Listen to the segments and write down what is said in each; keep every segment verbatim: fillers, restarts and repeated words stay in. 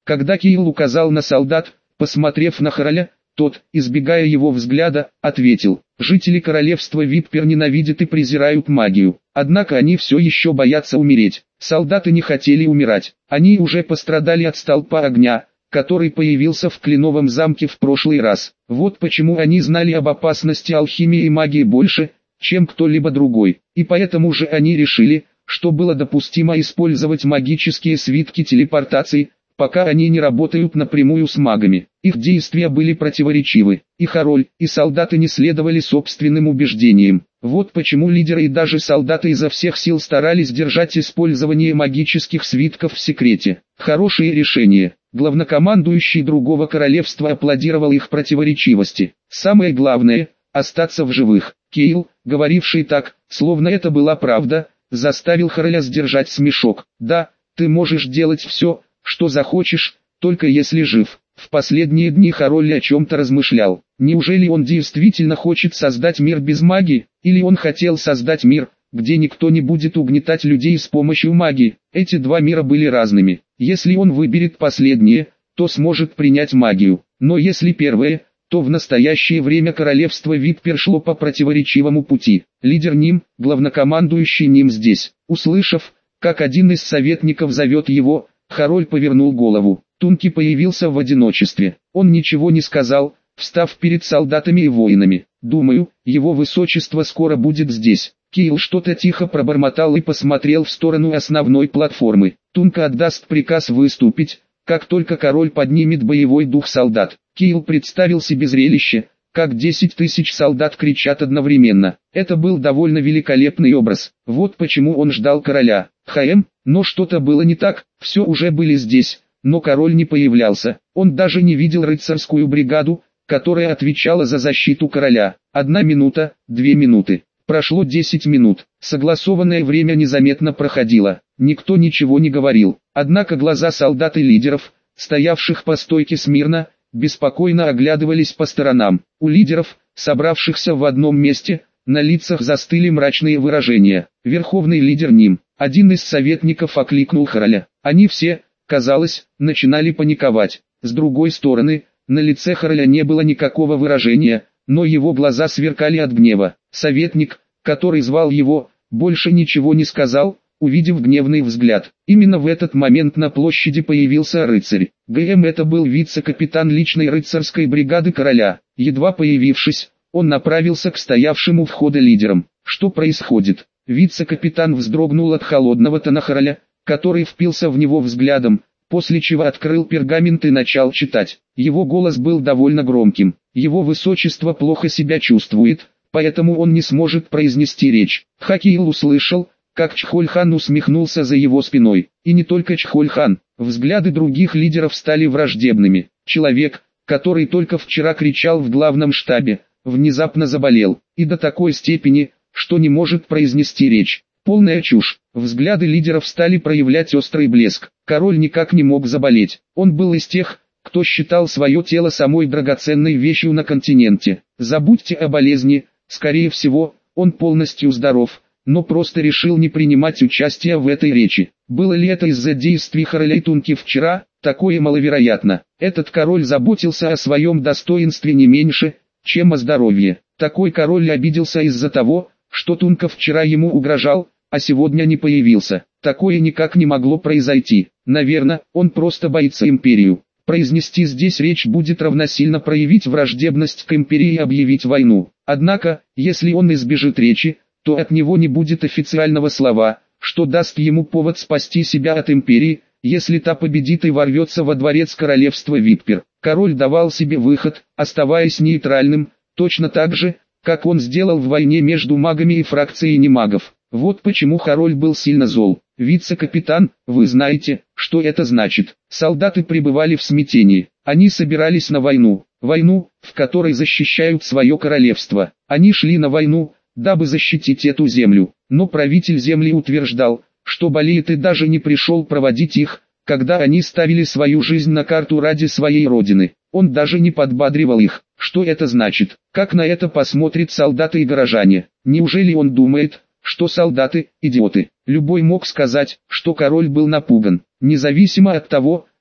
Когда Киил указал на солдат, посмотрев на Хораля, тот, избегая его взгляда, ответил: «Жители королевства Виппер ненавидят и презирают магию, однако они все еще боятся умереть». Солдаты не хотели умирать, они уже пострадали от столпа огня, который появился в Кленовом замке в прошлый раз. Вот почему они знали об опасности алхимии и магии больше, чем кто-либо другой, и поэтому же они решили, что было допустимо использовать магические свитки телепортации, пока они не работают напрямую с магами. Их действия были противоречивы, и Хороль, и солдаты не следовали собственным убеждениям. Вот почему лидеры и даже солдаты изо всех сил старались держать использование магических свитков в секрете. Хорошее решение. Главнокомандующий другого королевства аплодировал их противоречивости. Самое главное – остаться в живых. Киил, говоривший так, словно это была правда, заставил Хороля сдержать смешок. «Да, ты можешь делать все, что захочешь, только если жив». В последние дни Хороль о чем-то размышлял. Неужели он действительно хочет создать мир без магии, или он хотел создать мир, где никто не будет угнетать людей с помощью магии? Эти два мира были разными. Если он выберет последнее, то сможет принять магию. Но если первое, то в настоящее время королевство Виппер шло по противоречивому пути. Лидер Ним, главнокомандующий Ним здесь. Услышав, как один из советников зовет его, Хороль повернул голову. Тунки появился в одиночестве. Он ничего не сказал, встав перед солдатами и воинами. «Думаю, его высочество скоро будет здесь». Киил что-то тихо пробормотал и посмотрел в сторону основной платформы. Тунка отдаст приказ выступить, как только король поднимет боевой дух солдат. Киил представил себе зрелище, как десять тысяч солдат кричат одновременно. Это был довольно великолепный образ. Вот почему он ждал короля. Хм, но что-то было не так, все уже были здесь, но король не появлялся. Он даже не видел рыцарскую бригаду, которая отвечала за защиту короля. Одна минута, две минуты. Прошло десять минут. Согласованное время незаметно проходило. Никто ничего не говорил. Однако глаза солдат и лидеров, стоявших по стойке смирно, беспокойно оглядывались по сторонам. У лидеров, собравшихся в одном месте, на лицах застыли мрачные выражения. Верховный лидер Ним, один из советников, окликнул Хороля. Они все, казалось, начинали паниковать. С другой стороны, на лице Хороля не было никакого выражения, но его глаза сверкали от гнева. Советник, который звал его, больше ничего не сказал, увидев гневный взгляд. Именно в этот момент на площади появился рыцарь. ГМ это был вице-капитан личной рыцарской бригады короля. Едва появившись, он направился к стоявшему у входа лидерам. Что происходит? Вице-капитан вздрогнул от холодного тона Хороля, который впился в него взглядом, после чего открыл пергамент и начал читать. Его голос был довольно громким. Его высочество плохо себя чувствует, поэтому он не сможет произнести речь. Хакиил услышал, как Чхольхан усмехнулся за его спиной. И не только Чхольхан, взгляды других лидеров стали враждебными. Человек, который только вчера кричал в главном штабе, внезапно заболел, и до такой степени, что не может произнести речь. Полная чушь. Взгляды лидеров стали проявлять острый блеск. Король никак не мог заболеть. Он был из тех, кто считал свое тело самой драгоценной вещью на континенте. Забудьте о болезни, скорее всего, он полностью здоров, но просто решил не принимать участия в этой речи. Было ли это из-за действий Хороля и Тунки вчера? Такое маловероятно. Этот король заботился о своем достоинстве не меньше, чем о здоровье. Такой король обиделся из-за того, что Тунка вчера ему угрожал, а сегодня не появился. Такое никак не могло произойти. Наверное, он просто боится империю. Произнести здесь речь будет равносильно проявить враждебность к империи и объявить войну. Однако, если он избежит речи, то от него не будет официального слова, что даст ему повод спасти себя от империи, если та победит и ворвется во дворец королевства Виппер. Король давал себе выход, оставаясь нейтральным, точно так же, как он сделал в войне между магами и фракцией немагов. Вот почему Хороль был сильно зол. «Вице-капитан, вы знаете, что это значит?» Солдаты пребывали в смятении. Они собирались на войну. Войну, в которой защищают свое королевство. Они шли на войну, дабы защитить эту землю. Но правитель земли утверждал, что болеет и даже не пришел проводить их, когда они ставили свою жизнь на карту ради своей родины. Он даже не подбадривал их. Что это значит? Как на это посмотрят солдаты и горожане? Неужели он думает, что солдаты – идиоты? Любой мог сказать, что король был напуган. Независимо от того,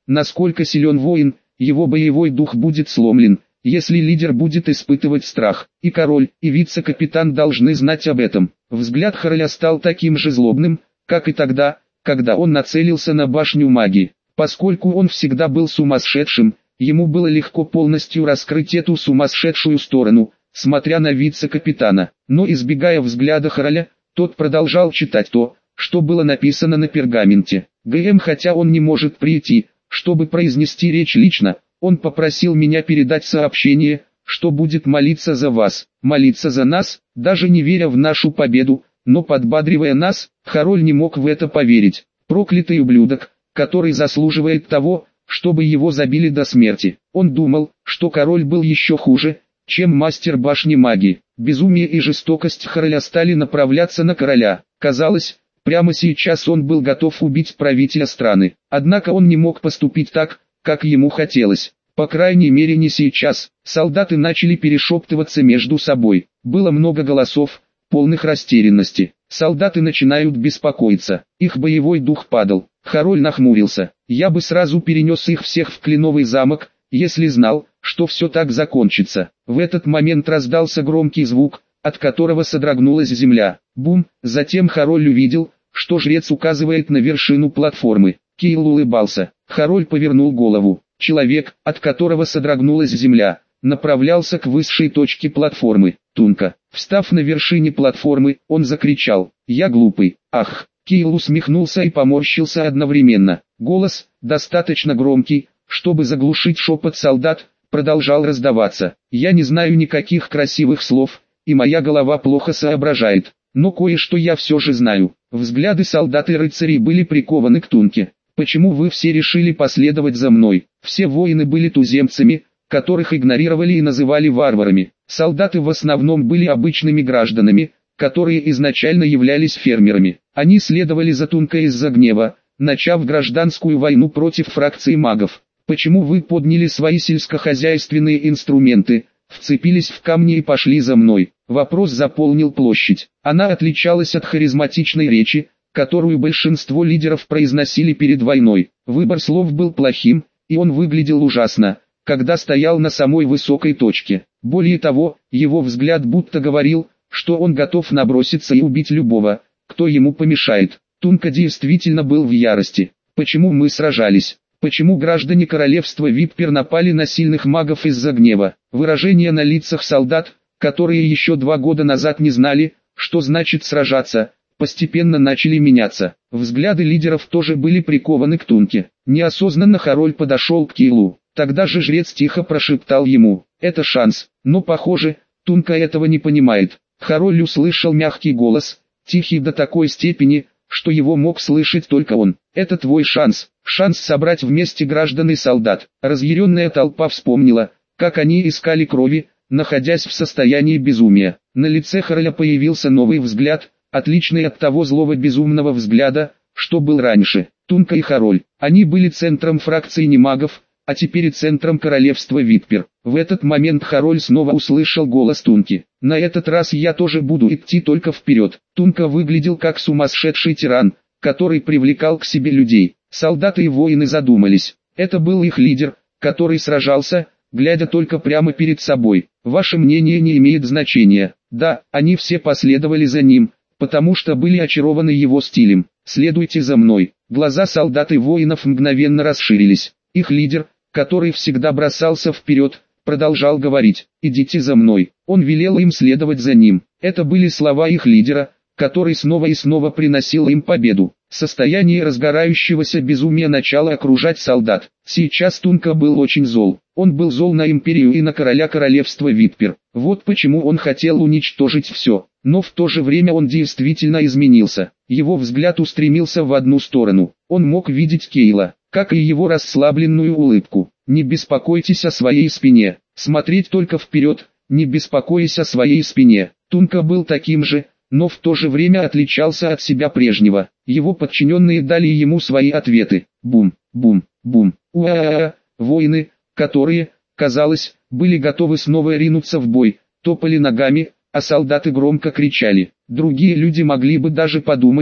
насколько силен воин, его боевой дух будет сломлен, если лидер будет испытывать страх. И король, и вице-капитан должны знать об этом. Взгляд Хороля стал таким же злобным, как и тогда, когда он нацелился на башню магии. Поскольку он всегда был сумасшедшим, ему было легко полностью раскрыть эту сумасшедшую сторону, смотря на вице-капитана. Но избегая взгляда Хороля, тот продолжал читать то, что было написано на пергаменте. ГМ, хотя он не может прийти, чтобы произнести речь лично, он попросил меня передать сообщение, что будет молиться за вас, молиться за нас, даже не веря в нашу победу, но подбадривая нас. Король не мог в это поверить. Проклятый ублюдок, который заслуживает того, чтобы его забили до смерти. Он думал, что король был еще хуже, чем мастер башни магии. Безумие и жестокость Хороля стали направляться на короля. Казалось, прямо сейчас он был готов убить правителя страны. Однако он не мог поступить так, как ему хотелось. По крайней мере не сейчас. Солдаты начали перешептываться между собой. Было много голосов, полных растерянности. Солдаты начинают беспокоиться. Их боевой дух падал. Король нахмурился. Я бы сразу перенес их всех в Кленовый замок, если знал, что все так закончится. В этот момент раздался громкий звук, от которого содрогнулась земля. Бум! Затем король увидел, что жрец указывает на вершину платформы. Кейл улыбался. Король повернул голову. Человек, от которого содрогнулась земля, направлялся к высшей точке платформы. Тунка. Встав на вершине платформы, он закричал: «Я глупый!» Ах! Кейл усмехнулся и поморщился одновременно. Голос, достаточно громкий, чтобы заглушить шепот солдат, продолжал раздаваться. «Я не знаю никаких красивых слов, и моя голова плохо соображает, но кое-что я все же знаю». Взгляды солдат и рыцарей были прикованы к Тунке. «Почему вы все решили последовать за мной?» Все воины были туземцами, которых игнорировали и называли варварами. Солдаты в основном были обычными гражданами, которые изначально являлись фермерами. Они следовали за Тункой из-за гнева, начав гражданскую войну против фракции магов. «Почему вы подняли свои сельскохозяйственные инструменты, вцепились в камни и пошли за мной?» Вопрос заполнил площадь. Она отличалась от харизматичной речи, которую большинство лидеров произносили перед войной. Выбор слов был плохим, и он выглядел ужасно, когда стоял на самой высокой точке. Более того, его взгляд будто говорил, что он готов наброситься и убить любого, кто ему помешает. Тунка действительно был в ярости. «Почему мы сражались? Почему граждане королевства Виппер напали на сильных магов из-за гнева?» Выражения на лицах солдат, которые еще два года назад не знали, что значит сражаться, постепенно начали меняться. Взгляды лидеров тоже были прикованы к Тунке. Неосознанно король подошел к Кейлу. Тогда же жрец тихо прошептал ему: «Это шанс». Но похоже, Тунка этого не понимает. Король услышал мягкий голос, тихий до такой степени, что его мог слышать только он. «Это твой шанс, шанс собрать вместе граждан и солдат». Разъяренная толпа вспомнила, как они искали крови, находясь в состоянии безумия. На лице короля появился новый взгляд, отличный от того злого безумного взгляда, что был раньше. Тунка и король, они были центром фракции немагов, а теперь и центром королевства Виппер. В этот момент король снова услышал голос Тунки. «На этот раз я тоже буду идти только вперед». Тунка выглядел как сумасшедший тиран, который привлекал к себе людей. Солдаты и воины задумались. Это был их лидер, который сражался, глядя только прямо перед собой. Ваше мнение не имеет значения. Да, они все последовали за ним, потому что были очарованы его стилем. «Следуйте за мной». Глаза солдат и воинов мгновенно расширились. Их лидер, который всегда бросался вперед, продолжал говорить: «Идите за мной». Он велел им следовать за ним. Это были слова их лидера, который снова и снова приносил им победу. Состояние разгорающегося безумия начало окружать солдат. Сейчас Тунка был очень зол. Он был зол на империю и на короля королевства Виппер. Вот почему он хотел уничтожить все. Но в то же время он действительно изменился. Его взгляд устремился в одну сторону. Он мог видеть Кейла, как и его расслабленную улыбку. «Не беспокойтесь о своей спине. Смотреть только вперед, не беспокоясь о своей спине». Тунка был таким же, но в то же время отличался от себя прежнего. Его подчиненные дали ему свои ответы. Бум, бум, бум. Уа-а-а. Воины, которые, казалось, были готовы снова ринуться в бой, топали ногами, а солдаты громко кричали. Другие люди могли бы даже подумать,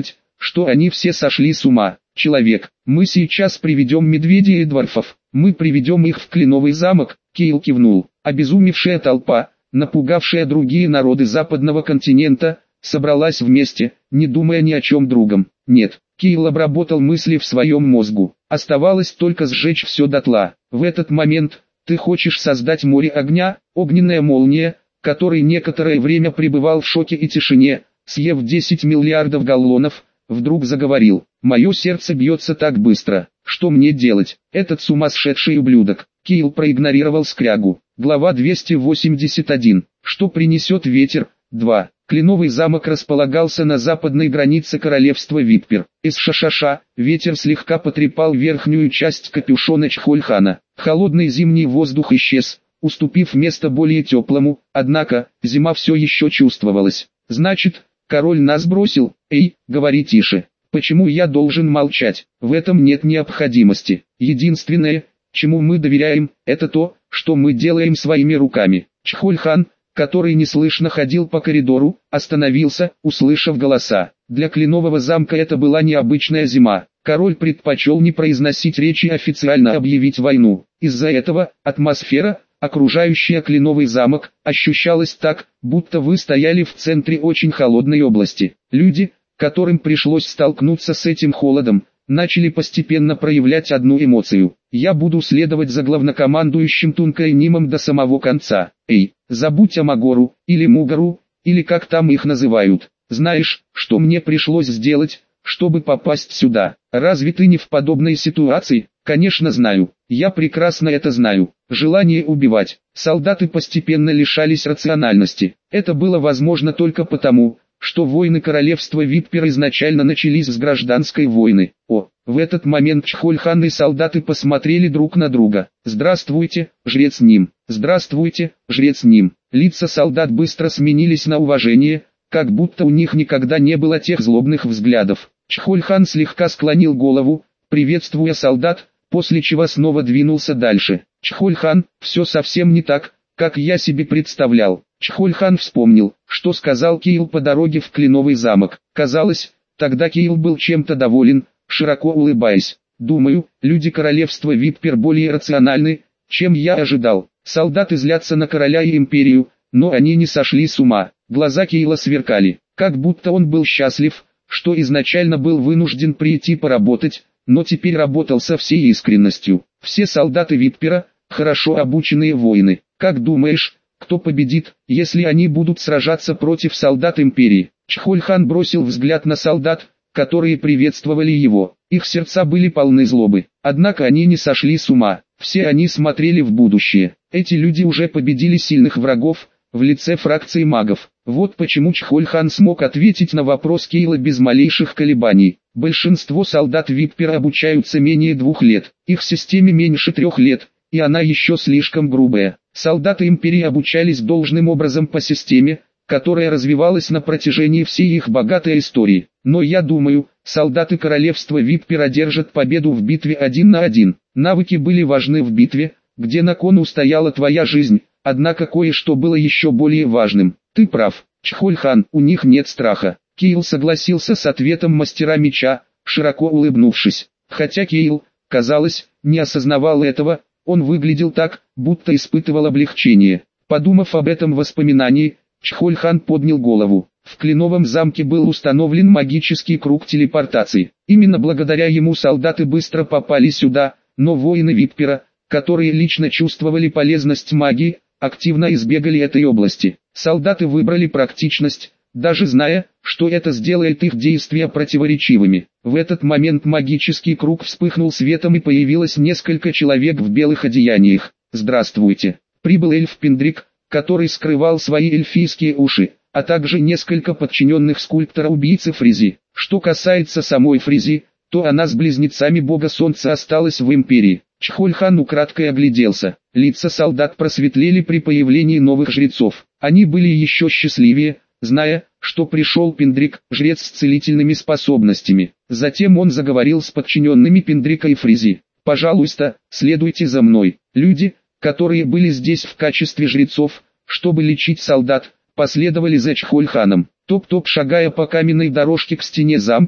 что они все сошли с ума. Человек, мы сейчас приведем медведей и дворфов, мы приведем их в Кленовый замок. Кейл кивнул. Обезумевшая толпа, напугавшая другие народы западного континента, собралась вместе, не думая ни о чем другом. Нет, Кейл обработал мысли в своем мозгу. Оставалось только сжечь все дотла. В этот момент, ты хочешь создать море огня, огненная молния, который некоторое время пребывал в шоке и тишине, съев десять миллиардов галлонов, вдруг заговорил. Мое сердце бьется так быстро. Что мне делать? Этот сумасшедший ублюдок. Кейл проигнорировал скрягу. Глава двести восемьдесят один. Что принесет ветер? два. Кленовый замок располагался на западной границе королевства Виппер. Из шашаша, ветер слегка потрепал верхнюю часть капюшона Чхольхана. Холодный зимний воздух исчез, уступив место более теплому, однако, зима все еще чувствовалась. Значит, король нас бросил? Эй, говори тише. Почему я должен молчать? В этом нет необходимости. Единственное, чему мы доверяем, это то, что мы делаем своими руками. Чхольхан, который неслышно ходил по коридору, остановился, услышав голоса. Для Кленового замка это была необычная зима. Король предпочел не произносить речи и официально объявить войну. Из-за этого, атмосфера, окружающая Кленовый замок, ощущалась так, будто вы стояли в центре очень холодной области. Люди, которым пришлось столкнуться с этим холодом, начали постепенно проявлять одну эмоцию. Я буду следовать за главнокомандующим Тункайнимом до самого конца. Эй, забудь о Магору, или Мугару, или как там их называют. Знаешь, что мне пришлось сделать, чтобы попасть сюда? Разве ты не в подобной ситуации? Конечно знаю, я прекрасно это знаю. Желание убивать. Солдаты постепенно лишались рациональности. Это было возможно только потому, что войны королевства Виппер изначально начались с гражданской войны. О, в этот момент Чхольхан и солдаты посмотрели друг на друга. «Здравствуйте, жрец Ним! Здравствуйте, жрец Ним!» Лица солдат быстро сменились на уважение, как будто у них никогда не было тех злобных взглядов. Чхольхан слегка склонил голову, приветствуя солдат, после чего снова двинулся дальше. «Чхольхан, все совсем не так, как я себе представлял». Чхольхан вспомнил, что сказал Кейл по дороге в Кленовый замок. Казалось, тогда Кейл был чем-то доволен, широко улыбаясь. «Думаю, люди королевства Виппер более рациональны, чем я ожидал. Солдаты злятся на короля и империю, но они не сошли с ума». Глаза Кейла сверкали, как будто он был счастлив, что изначально был вынужден прийти поработать, но теперь работал со всей искренностью. «Все солдаты Виппера – хорошо обученные воины. Как думаешь, кто победит, если они будут сражаться против солдат империи?» Чхольхан бросил взгляд на солдат, которые приветствовали его. Их сердца были полны злобы, однако они не сошли с ума. Все они смотрели в будущее. Эти люди уже победили сильных врагов, в лице фракции магов. Вот почему Чхольхан смог ответить на вопрос Кейла без малейших колебаний. Большинство солдат Виппера обучаются менее двух лет, их системе меньше трех лет, и она еще слишком грубая. Солдаты империи обучались должным образом по системе, которая развивалась на протяжении всей их богатой истории. Но я думаю, солдаты королевства Виппер одержат победу в битве один на один. Навыки были важны в битве, где на кону стояла твоя жизнь, однако кое-что было еще более важным. Ты прав, Чхольхан, у них нет страха. Кейл согласился с ответом мастера меча, широко улыбнувшись. Хотя Кейл, казалось, не осознавал этого, он выглядел так, будто испытывал облегчение. Подумав об этом воспоминании, Чхольхан поднял голову. В Кленовом замке был установлен магический круг телепортации. Именно благодаря ему солдаты быстро попали сюда, но воины Виппера, которые лично чувствовали полезность магии, активно избегали этой области. Солдаты выбрали практичность, даже зная, что это сделает их действия противоречивыми. В этот момент магический круг вспыхнул светом и появилось несколько человек в белых одеяниях. «Здравствуйте!» Прибыл эльф Пиндрик, который скрывал свои эльфийские уши, а также несколько подчиненных скульптора-убийцы Фризи. Что касается самой Фризи, то она с близнецами бога солнца осталась в империи. Чхольхан украдкой огляделся. Лица солдат просветлели при появлении новых жрецов. Они были еще счастливее, зная, что пришел Пиндрик, жрец с целительными способностями. Затем он заговорил с подчиненными Пиндрика и Фризи. «Пожалуйста, следуйте за мной». Люди, которые были здесь в качестве жрецов, чтобы лечить солдат, последовали за Чхольханом. Топ-топ шагая по каменной дорожке к стене замка,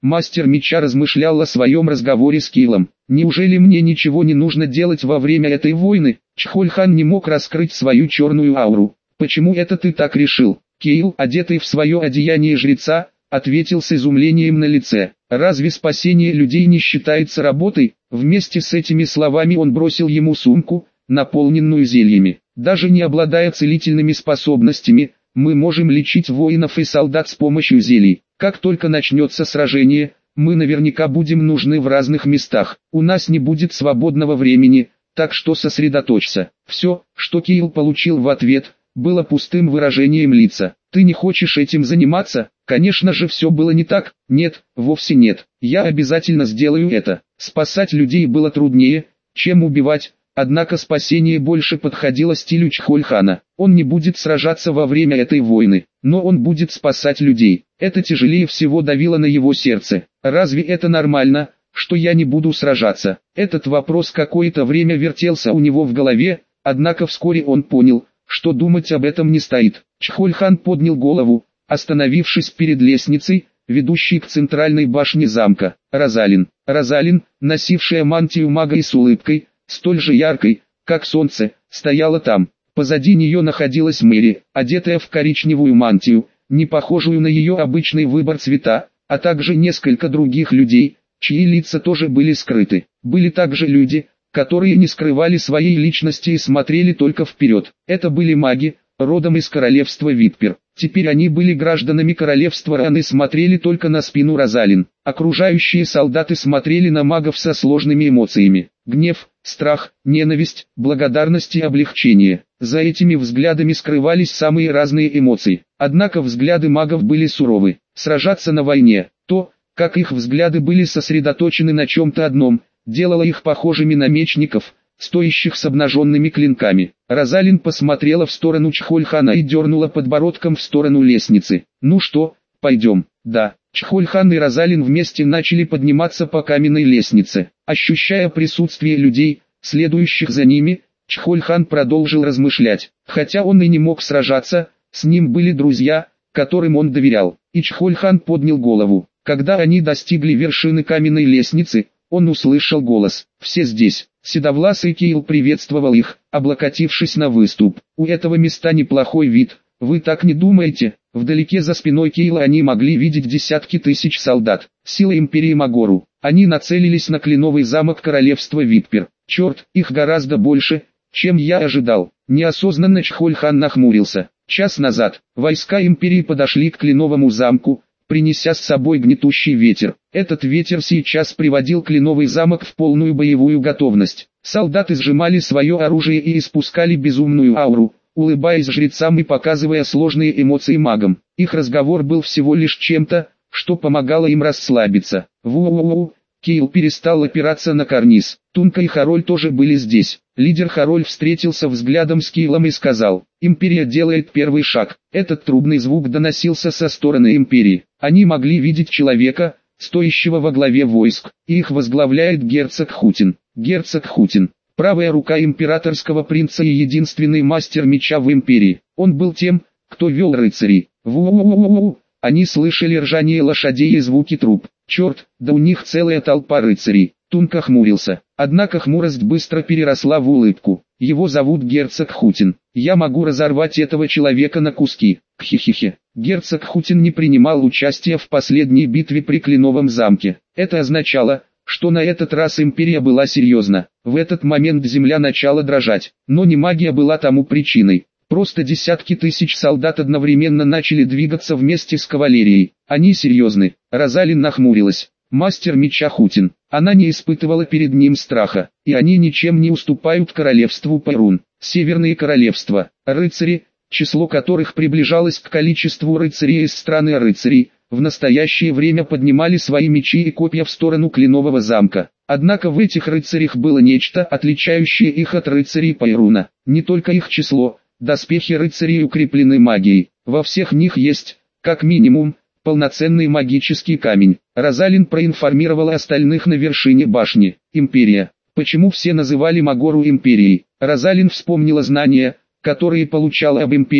Мастер меча размышлял о своем разговоре с Кейлом. Неужели мне ничего не нужно делать во время этой войны? Чхоль-хан не мог раскрыть свою черную ауру. Почему это ты так решил? Кейл, одетый в свое одеяние жреца, ответил с изумлением на лице. Разве спасение людей не считается работой? Вместе с этими словами он бросил ему сумку, наполненную зельями. Даже не обладая целительными способностями, мы можем лечить воинов и солдат с помощью зелий. Как только начнется сражение, мы наверняка будем нужны в разных местах. У нас не будет свободного времени, так что сосредоточься. Все, что Кейл получил в ответ, было пустым выражением лица. Ты не хочешь этим заниматься? Конечно же, все было не так. Нет, вовсе нет. Я обязательно сделаю это. Спасать людей было труднее, чем убивать. Однако спасение больше подходило стилю Чхоль-хана. Он не будет сражаться во время этой войны, но он будет спасать людей. Это тяжелее всего давило на его сердце. Разве это нормально, что я не буду сражаться? Этот вопрос какое-то время вертелся у него в голове, однако вскоре он понял, что думать об этом не стоит. Чхоль-хан поднял голову, остановившись перед лестницей, ведущей к центральной башне замка. Розалин. Розалин, носившая мантию мага и с улыбкой, столь же яркой, как солнце, стояла там. Позади нее находилась Мэри, одетая в коричневую мантию, не похожую на ее обычный выбор цвета, а также несколько других людей, чьи лица тоже были скрыты. Были также люди, которые не скрывали своей личности и смотрели только вперед. Это были маги, родом из королевства Виппер. Теперь они были гражданами королевства Ран и смотрели только на спину Розалин. Окружающие солдаты смотрели на магов со сложными эмоциями. Гнев, страх, ненависть, благодарность и облегчение. За этими взглядами скрывались самые разные эмоции. Однако взгляды магов были суровы. Сражаться на войне, то, как их взгляды были сосредоточены на чем-то одном, делало их похожими на мечников, стоящих с обнаженными клинками. Розалин посмотрела в сторону Чхоль-хана и дернула подбородком в сторону лестницы. «Ну что, пойдем?» «Да». Чхоль-хан и Розалин вместе начали подниматься по каменной лестнице. Ощущая присутствие людей, следующих за ними, Чхоль-хан продолжил размышлять. Хотя он и не мог сражаться, с ним были друзья, которым он доверял. И Чхоль-хан поднял голову. Когда они достигли вершины каменной лестницы, он услышал голос. «Все здесь». Седовласый Кейл приветствовал их, облокотившись на выступ. «У этого места неплохой вид, вы так не думаете?» Вдалеке за спиной Кейла они могли видеть десятки тысяч солдат. Сила Империи Магору. Они нацелились на кленовый замок королевства Виппер. Черт, их гораздо больше, чем я ожидал. Неосознанно Чхоль-хан нахмурился. Час назад, войска Империи подошли к кленовому замку, принеся с собой гнетущий ветер. Этот ветер сейчас приводил кленовый замок в полную боевую готовность. Солдаты сжимали свое оружие и испускали безумную ауру, улыбаясь жрецам и показывая сложные эмоции магам. Их разговор был всего лишь чем-то, что помогало им расслабиться. Ву-ву-ву, Кейл перестал опираться на карниз. Тунка и Хароль тоже были здесь. Лидер Хароль встретился взглядом с Кейлом и сказал: «Империя делает первый шаг». Этот трубный звук доносился со стороны Империи. Они могли видеть человека, стоящего во главе войск, и их возглавляет герцог Хутин. Герцог Хутин, правая рука императорского принца и единственный мастер меча в Империи. Он был тем, кто вел рыцарей. Ву-ву-ву-ву. Они слышали ржание лошадей и звуки труб. Черт, да у них целая толпа рыцарей. Тунка хмурился. Однако хмурость быстро переросла в улыбку. Его зовут герцог Хутин. Я могу разорвать этого человека на куски. Кхи-хи-хи. Герцог Хутин не принимал участия в последней битве при Кленовом замке. Это означало, что на этот раз Империя была серьезна. В этот момент земля начала дрожать. Но не магия была тому причиной. Просто десятки тысяч солдат одновременно начали двигаться вместе с кавалерией. Они серьезны. Розалин нахмурилась. Мастер меча Хутин. Она не испытывала перед ним страха. И они ничем не уступают королевству Перун. Северные королевства. Рыцари, число которых приближалось к количеству рыцарей из страны рыцарей, в настоящее время поднимали свои мечи и копья в сторону Кленового замка. Однако в этих рыцарях было нечто, отличающее их от рыцарей Перуна. Не только их число. Доспехи рыцарей укреплены магией. Во всех них есть, как минимум, полноценный магический камень. Розалин проинформировала остальных на вершине башни. Империя. Почему все называли Магору империей? Розалин вспомнила знания, которые получала об империи,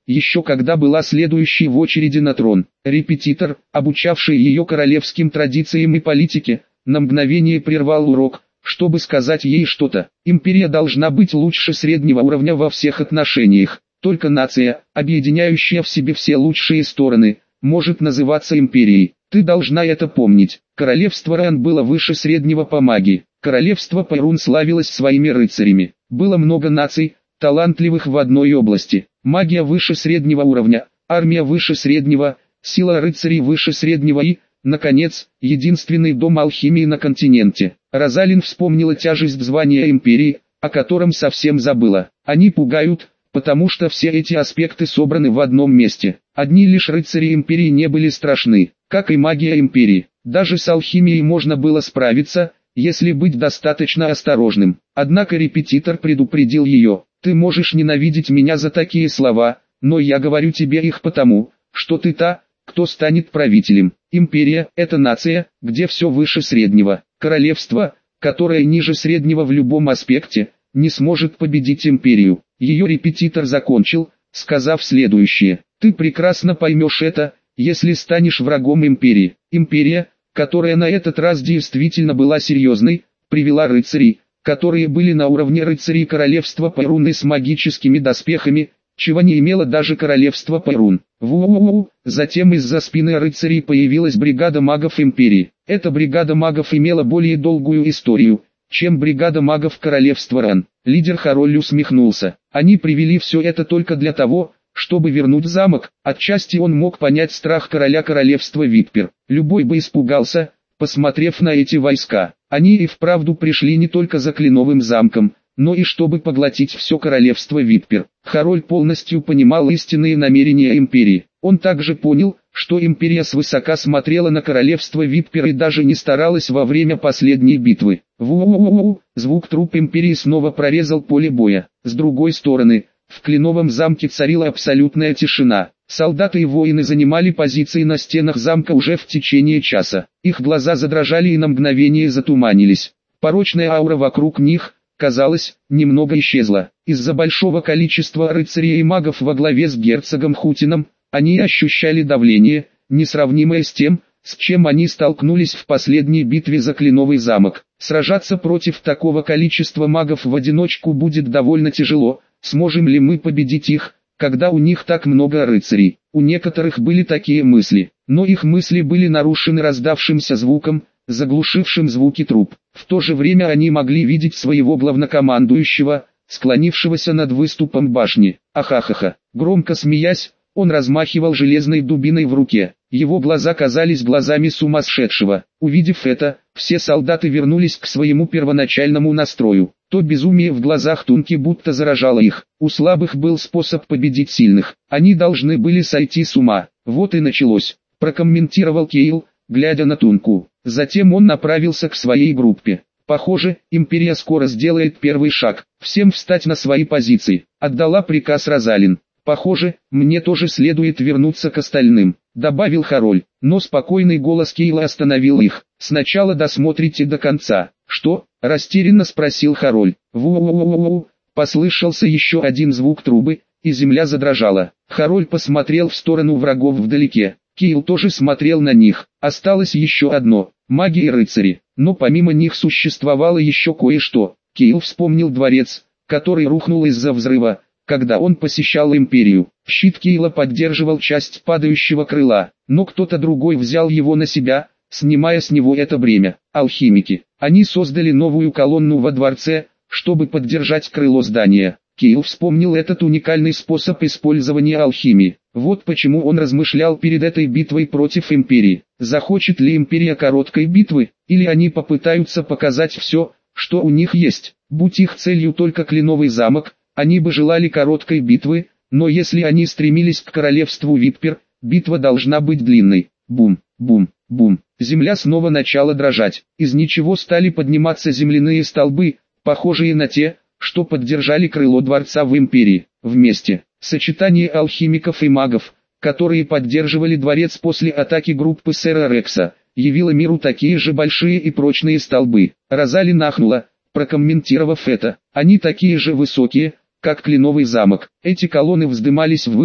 еще когда была следующей в очереди на трон. Репетитор, обучавший ее королевским традициям и политике, на мгновение прервал урок, чтобы сказать ей что-то. Империя должна быть лучше среднего уровня во всех отношениях. Только нация, объединяющая в себе все лучшие стороны, может называться империей. Ты должна это помнить. Королевство Ран было выше среднего по магии. Королевство Пайрун славилось своими рыцарями. Было много наций, талантливых в одной области. Магия выше среднего уровня, армия выше среднего, сила рыцарей выше среднего и, наконец, единственный дом алхимии на континенте. Розалин вспомнила тяжесть звания империи, о котором совсем забыла. Они пугают, потому что все эти аспекты собраны в одном месте. Одни лишь рыцари империи не были страшны, как и магия империи. Даже с алхимией можно было справиться, если быть достаточно осторожным. Однако репетитор предупредил ее: «Ты можешь ненавидеть меня за такие слова, но я говорю тебе их потому, что ты та, кто станет правителем. Империя – это нация, где все выше среднего. Королевство, которое ниже среднего в любом аспекте, не сможет победить империю». Ее репетитор закончил, сказав следующее: «Ты прекрасно поймешь это, если станешь врагом империи». Империя, которая на этот раз действительно была серьезной, привела рыцарей, которые были на уровне рыцарей королевства Пайруны с магическими доспехами, чего не имело даже королевство Пайрун. Ву-у-у-у. Затем из-за спины рыцарей появилась бригада магов империи. Эта бригада магов имела более долгую историю, чем бригада магов королевства Ран. Лидер Хароль усмехнулся. Они привели все это только для того, чтобы вернуть замок. Отчасти он мог понять страх короля королевства Виппер. Любой бы испугался, посмотрев на эти войска. Они и вправду пришли не только за Кленовым замком, но и чтобы поглотить все королевство Виппер. Хароль полностью понимал истинные намерения империи. Он также понял, что империя свысока смотрела на королевство Виппер и даже не старалась во время последней битвы. Ву-у-у-у. Звук труп империи снова прорезал поле боя. С другой стороны, в Кленовом замке царила абсолютная тишина. Солдаты и воины занимали позиции на стенах замка уже в течение часа. Их глаза задрожали и на мгновение затуманились. Порочная аура вокруг них, казалось, немного исчезла. Из-за большого количества рыцарей и магов во главе с герцогом Хутином, они ощущали давление, несравнимое с тем, с чем они столкнулись в последней битве за Кленовый замок. Сражаться против такого количества магов в одиночку будет довольно тяжело. Сможем ли мы победить их, когда у них так много рыцарей? У некоторых были такие мысли, но их мысли были нарушены раздавшимся звуком, заглушившим звуки труп. В то же время они могли видеть своего главнокомандующего, склонившегося над выступом башни. Ахахаха. Громко смеясь, он размахивал железной дубиной в руке. Его глаза казались глазами сумасшедшего. Увидев это, все солдаты вернулись к своему первоначальному настрою. То безумие в глазах Тунки будто заражало их. У слабых был способ победить сильных. Они должны были сойти с ума. Вот и началось, прокомментировал Кейл, глядя на Тунку. Затем он направился к своей группе. Похоже, империя скоро сделает первый шаг. Всем встать на свои позиции. Отдала приказ Розалин. Похоже, мне тоже следует вернуться к остальным, добавил Хароль, но спокойный голос Кейла остановил их. Сначала досмотрите до конца. Что? Растерянно спросил Хароль. Ву-у-у-у-у. Послышался еще один звук трубы, и земля задрожала. Хароль посмотрел в сторону врагов вдалеке. Кейл тоже смотрел на них. Осталось еще одно – маги и рыцари. Но помимо них существовало еще кое-что. Кейл вспомнил дворец, который рухнул из-за взрыва, когда он посещал империю. Щит Кейла поддерживал часть падающего крыла, но кто-то другой взял его на себя, снимая с него это бремя. Алхимики. Они создали новую колонну во дворце, чтобы поддержать крыло здания. Кейл вспомнил этот уникальный способ использования алхимии. Вот почему он размышлял перед этой битвой против империи. Захочет ли империя короткой битвы, или они попытаются показать все, что у них есть. Будь их целью только Кленовый замок, они бы желали короткой битвы, но если они стремились к королевству Виппер, битва должна быть длинной. Бум, бум, бум. Земля снова начала дрожать. Из ничего стали подниматься земляные столбы, похожие на те, что поддержали крыло дворца в империи. Вместе, сочетание алхимиков и магов, которые поддерживали дворец после атаки группы сэра Рекса, явило миру такие же большие и прочные столбы. Розалин ахнула, прокомментировав это. Они такие же высокие, как Кленовый замок. Эти колонны вздымались ввысь,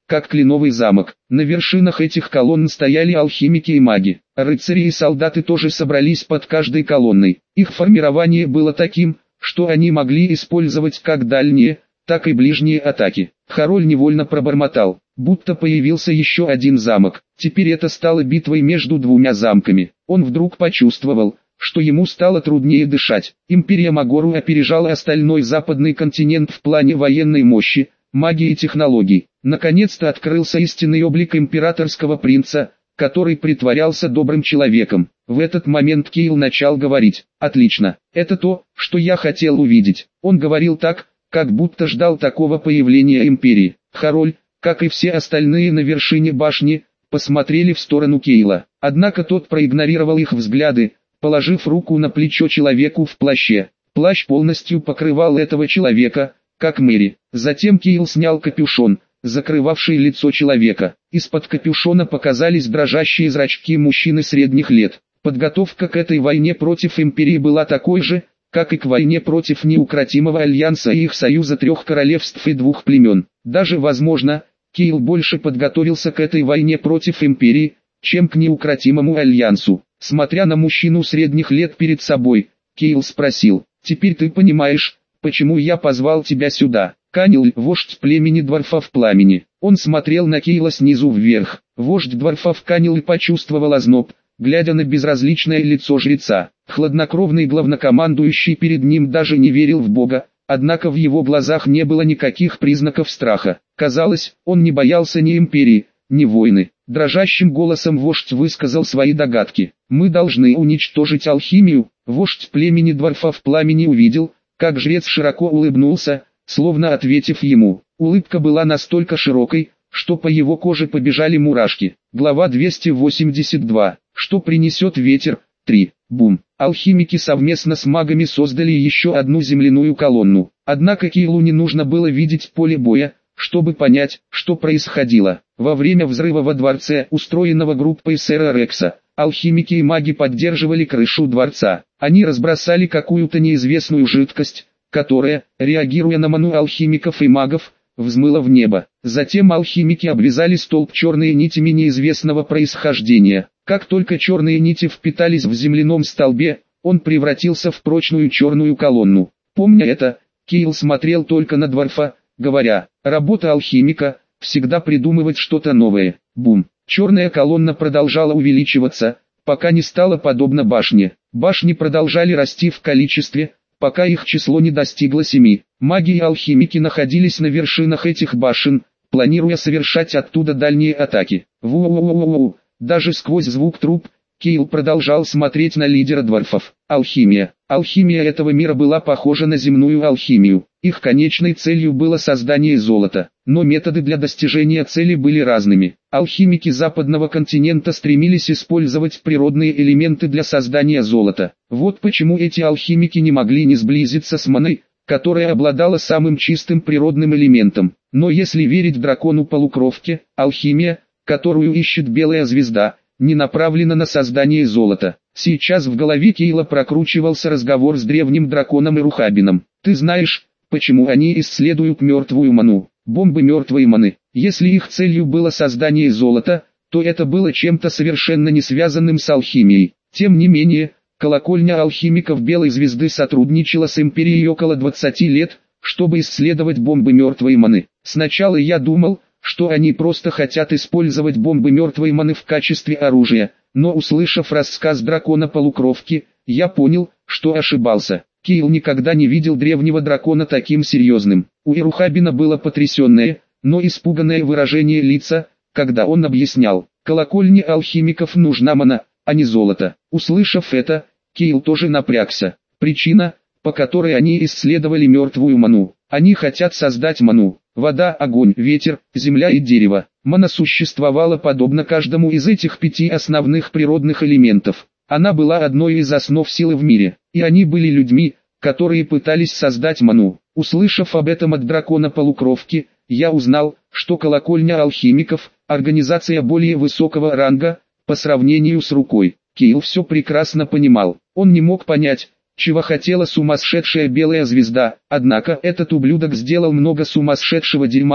как кленовый замок. На вершинах этих колонн стояли алхимики и маги. Рыцари и солдаты тоже собрались под каждой колонной. Их формирование было таким, что они могли использовать как дальние, так и ближние атаки. Хароль невольно пробормотал, будто появился еще один замок. Теперь это стало битвой между двумя замками. Он вдруг почувствовал, что ему стало труднее дышать. Империя Магору опережала остальной западный континент в плане военной мощи, магии и технологий. Наконец-то открылся истинный облик императорского принца, который притворялся добрым человеком. В этот момент Кейл начал говорить: «Отлично, это то, что я хотел увидеть». Он говорил так, как будто ждал такого появления империи. Хароль, как и все остальные на вершине башни, посмотрели в сторону Кейла. Однако тот проигнорировал их взгляды, положив руку на плечо человеку в плаще. Плащ полностью покрывал этого человека, как Мэри. Затем Кейл снял капюшон, закрывавший лицо человека. Из-под капюшона показались дрожащие зрачки мужчины средних лет. Подготовка к этой войне против империи была такой же, как и к войне против неукротимого альянса и их союза трех королевств и двух племен. Даже, возможно, Кейл больше подготовился к этой войне против империи, чем к неукротимому альянсу. Смотря на мужчину средних лет перед собой, Кейл спросил: «Теперь ты понимаешь, почему я позвал тебя сюда?» Канил, вождь племени Дворфов Пламени. Он смотрел на Кейла снизу вверх. Вождь Дворфов Канил почувствовал озноб, глядя на безразличное лицо жреца. Хладнокровный главнокомандующий перед ним даже не верил в Бога, однако в его глазах не было никаких признаков страха. Казалось, он не боялся ни империи, ни войны. Дрожащим голосом вождь высказал свои догадки. «Мы должны уничтожить алхимию». Вождь племени Дворфов Пламени увидел, как жрец широко улыбнулся, словно ответив ему. Улыбка была настолько широкой, что по его коже побежали мурашки. Глава двести восемьдесят два. Что принесет ветер? три. Бум. Алхимики совместно с магами создали еще одну земляную колонну. Однако Кейлу не нужно было видеть поле боя, чтобы понять, что происходило. Во время взрыва во дворце, устроенного группой сэра Рекса, алхимики и маги поддерживали крышу дворца. Они разбросали какую-то неизвестную жидкость, которая, реагируя на ману алхимиков и магов, взмыла в небо. Затем алхимики обвязали столб черные нитями неизвестного происхождения. Как только черные нити впитались в земляном столбе, он превратился в прочную черную колонну. Помня это, Кейл смотрел только на Дворфа, говоря: «Работа алхимика – всегда придумывать что-то новое». Бум! Черная колонна продолжала увеличиваться, пока не стала подобна башне. Башни продолжали расти в количестве, пока их число не достигло семи. Маги и алхимики находились на вершинах этих башен, планируя совершать оттуда дальние атаки. Воу-воу-воу-воу. Даже сквозь звук труб, Кейл продолжал смотреть на лидера Дворфов. Алхимия. Алхимия этого мира была похожа на земную алхимию. Их конечной целью было создание золота, но методы для достижения цели были разными. Алхимики западного континента стремились использовать природные элементы для создания золота. Вот почему эти алхимики не могли не сблизиться с маной, которая обладала самым чистым природным элементом. Но если верить дракону-полукровке, алхимия, которую ищет Белая Звезда, не направлена на создание золота. Сейчас в голове Кейла прокручивался разговор с древним драконом Ирухабином. «Ты знаешь, почему они исследуют мертвую ману, бомбы мертвой маны? Если их целью было создание золота, то это было чем-то совершенно не связанным с алхимией. Тем не менее, колокольня алхимиков Белой Звезды сотрудничала с Империей около двадцати лет, чтобы исследовать бомбы мертвой маны. Сначала я думал, что они просто хотят использовать бомбы мертвой маны в качестве оружия, но услышав рассказ дракона-полукровки, я понял, что ошибался». Кейл никогда не видел древнего дракона таким серьезным. У Ирухабина было потрясенное, но испуганное выражение лица, когда он объяснял: колокольне алхимиков нужна мана, а не золото. Услышав это, Кейл тоже напрягся. Причина, по которой они исследовали мертвую ману. Они хотят создать ману. Вода, огонь, ветер, земля и дерево. Мана существовала подобно каждому из этих пяти основных природных элементов. Она была одной из основ силы в мире, и они были людьми, которые пытались создать ману. Услышав об этом от дракона-полукровки, я узнал, что колокольня алхимиков – организация более высокого ранга, по сравнению с рукой. Кейл все прекрасно понимал. Он не мог понять, чего хотела сумасшедшая Белая Звезда, однако этот ублюдок сделал много сумасшедшего дерьма,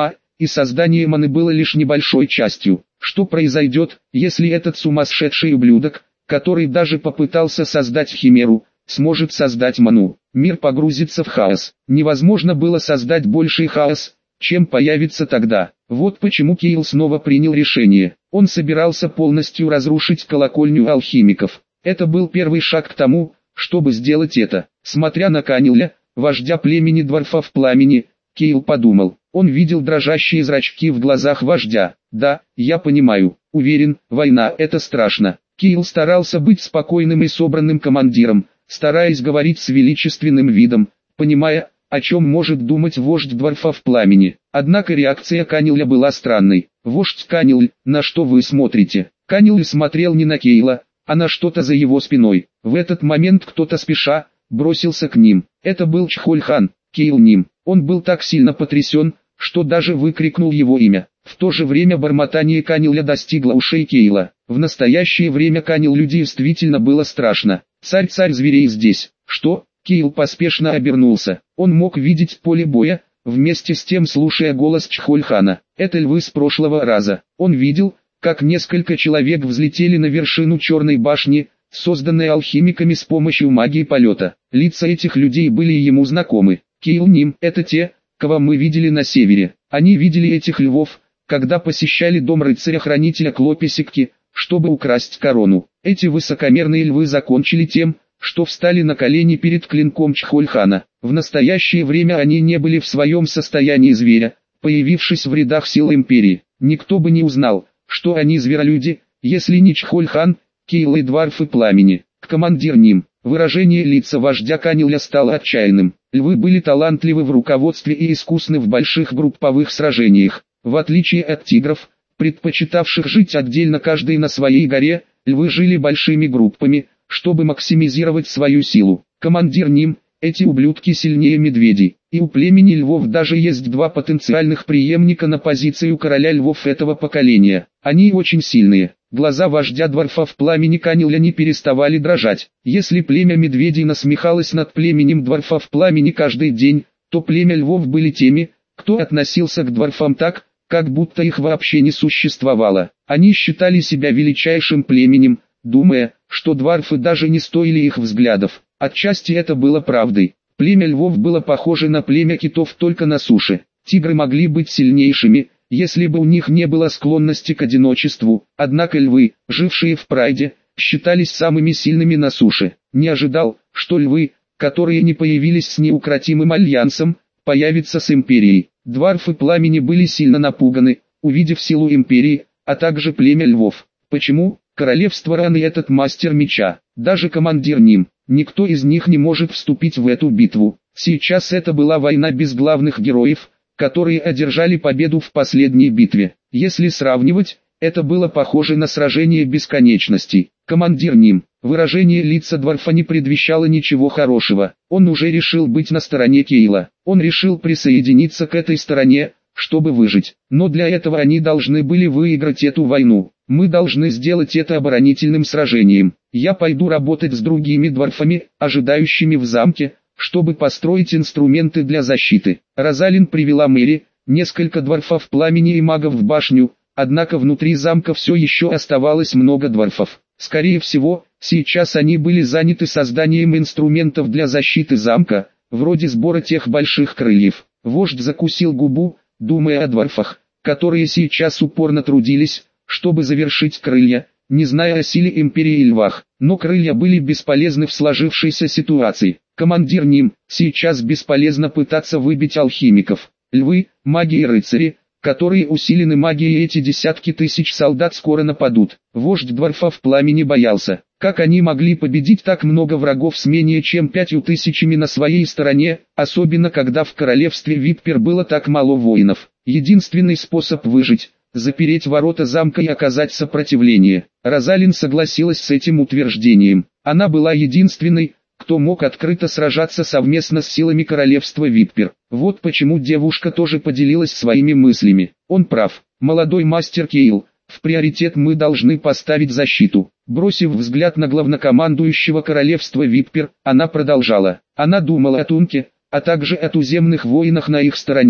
и создание маны было лишь небольшой частью. Что произойдет, если этот сумасшедший ублюдок, который даже попытался создать химеру, сможет создать ману? Мир погрузится в хаос. Невозможно было создать больший хаос, чем появится тогда. Вот почему Кейл снова принял решение. Он собирался полностью разрушить колокольню алхимиков. Это был первый шаг к тому, чтобы сделать это. Смотря на Каниля, вождя племени Дворфов Пламени, Кейл подумал. Он видел дрожащие зрачки в глазах вождя. Да, я понимаю, уверен, война — это страшно. Кейл старался быть спокойным и собранным командиром, стараясь говорить с величественным видом, понимая, о чем может думать вождь Дворфов Пламени. Однако реакция Каниля была странной. «Вождь Каниль, на что вы смотрите?» Каниль смотрел не на Кейла, а на что-то за его спиной. В этот момент кто-то спеша бросился к ним. Это был Чхоль-хан, Кейл Ним. Он был так сильно потрясен, что даже выкрикнул его имя. В то же время бормотание Каниля достигло ушей Кейла. В настоящее время Канилю действительно было страшно. «Царь-царь зверей здесь». «Что?» Кейл поспешно обернулся. Он мог видеть поле боя, вместе с тем слушая голос Чхоль-хана. Это львы с прошлого раза. Он видел, как несколько человек взлетели на вершину черной башни, созданной алхимиками с помощью магии полета. Лица этих людей были ему знакомы. Кейл Ним — это те, кого мы видели на севере. Они видели этих львов, когда посещали дом рыцаря-хранителя Клопесикки, чтобы украсть корону. Эти высокомерные львы закончили тем, что встали на колени перед клинком Чхоль-хана. В настоящее время они не были в своем состоянии зверя, появившись в рядах сил империи. Никто бы не узнал, что они зверолюди, если не Чхоль-хан, Кейл и Дворфы Пламени. Командир Ним. Выражение лица вождя Каниля стало отчаянным. Львы были талантливы в руководстве и искусны в больших групповых сражениях. В отличие от тигров, предпочитавших жить отдельно каждый на своей горе, львы жили большими группами, чтобы максимизировать свою силу. Командир Ним, эти ублюдки сильнее медведей, и у племени львов даже есть два потенциальных преемника на позицию короля львов этого поколения. Они очень сильные. Глаза вождя Дворфов Пламени Каниля не переставали дрожать. Если племя медведей насмехалось над племенем Дворфов Пламени каждый день, то племя львов были теми, кто относился к дворфам так, как будто их вообще не существовало. Они считали себя величайшим племенем, думая, что дворфы даже не стоили их взглядов. Отчасти это было правдой. Племя львов было похоже на племя китов только на суше. Тигры могли быть сильнейшими, если бы у них не было склонности к одиночеству, однако львы, жившие в прайде, считались самыми сильными на суше. Не ожидал, что львы, которые не появились с неукротимым альянсом, появятся с империей. Дворфы Пламени были сильно напуганы, увидев силу империи, а также племя львов. Почему? Королевство Раны этот мастер меча, даже командир Ним, никто из них не может вступить в эту битву. Сейчас это была война без главных героев, которые одержали победу в последней битве. Если сравнивать, это было похоже на сражение бесконечностей. Командир Ним, выражение лица дворфа не предвещало ничего хорошего. Он уже решил быть на стороне Кейла. Он решил присоединиться к этой стороне, чтобы выжить. Но для этого они должны были выиграть эту войну. Мы должны сделать это оборонительным сражением. Я пойду работать с другими дворфами, ожидающими в замке, чтобы построить инструменты для защиты. Розалин привела Мэри, несколько дворфов Пламени и магов в башню, однако внутри замка все еще оставалось много дворфов. Скорее всего, сейчас они были заняты созданием инструментов для защиты замка, вроде сбора тех больших крыльев. Вождь закусил губу, думая о дворфах, которые сейчас упорно трудились, чтобы завершить крылья, не зная о силе империи и львах. Но крылья были бесполезны в сложившейся ситуации. Командир Ним, сейчас бесполезно пытаться выбить алхимиков. Львы, маги и рыцари, которые усилены магией, эти десятки тысяч солдат скоро нападут. Вождь Дворфов Пламени боялся, как они могли победить так много врагов с менее чем пятью тысячами на своей стороне, особенно когда в королевстве Виппер было так мало воинов. Единственный способ выжить — запереть ворота замка и оказать сопротивление. Розалин согласилась с этим утверждением. Она была единственной, кто мог открыто сражаться совместно с силами королевства Виппер. Вот почему девушка тоже поделилась своими мыслями. Он прав. Молодой мастер Кейл, в приоритет мы должны поставить защиту. Бросив взгляд на главнокомандующего королевства Виппер, она продолжала. Она думала о Тунке, а также о туземных воинах на их стороне.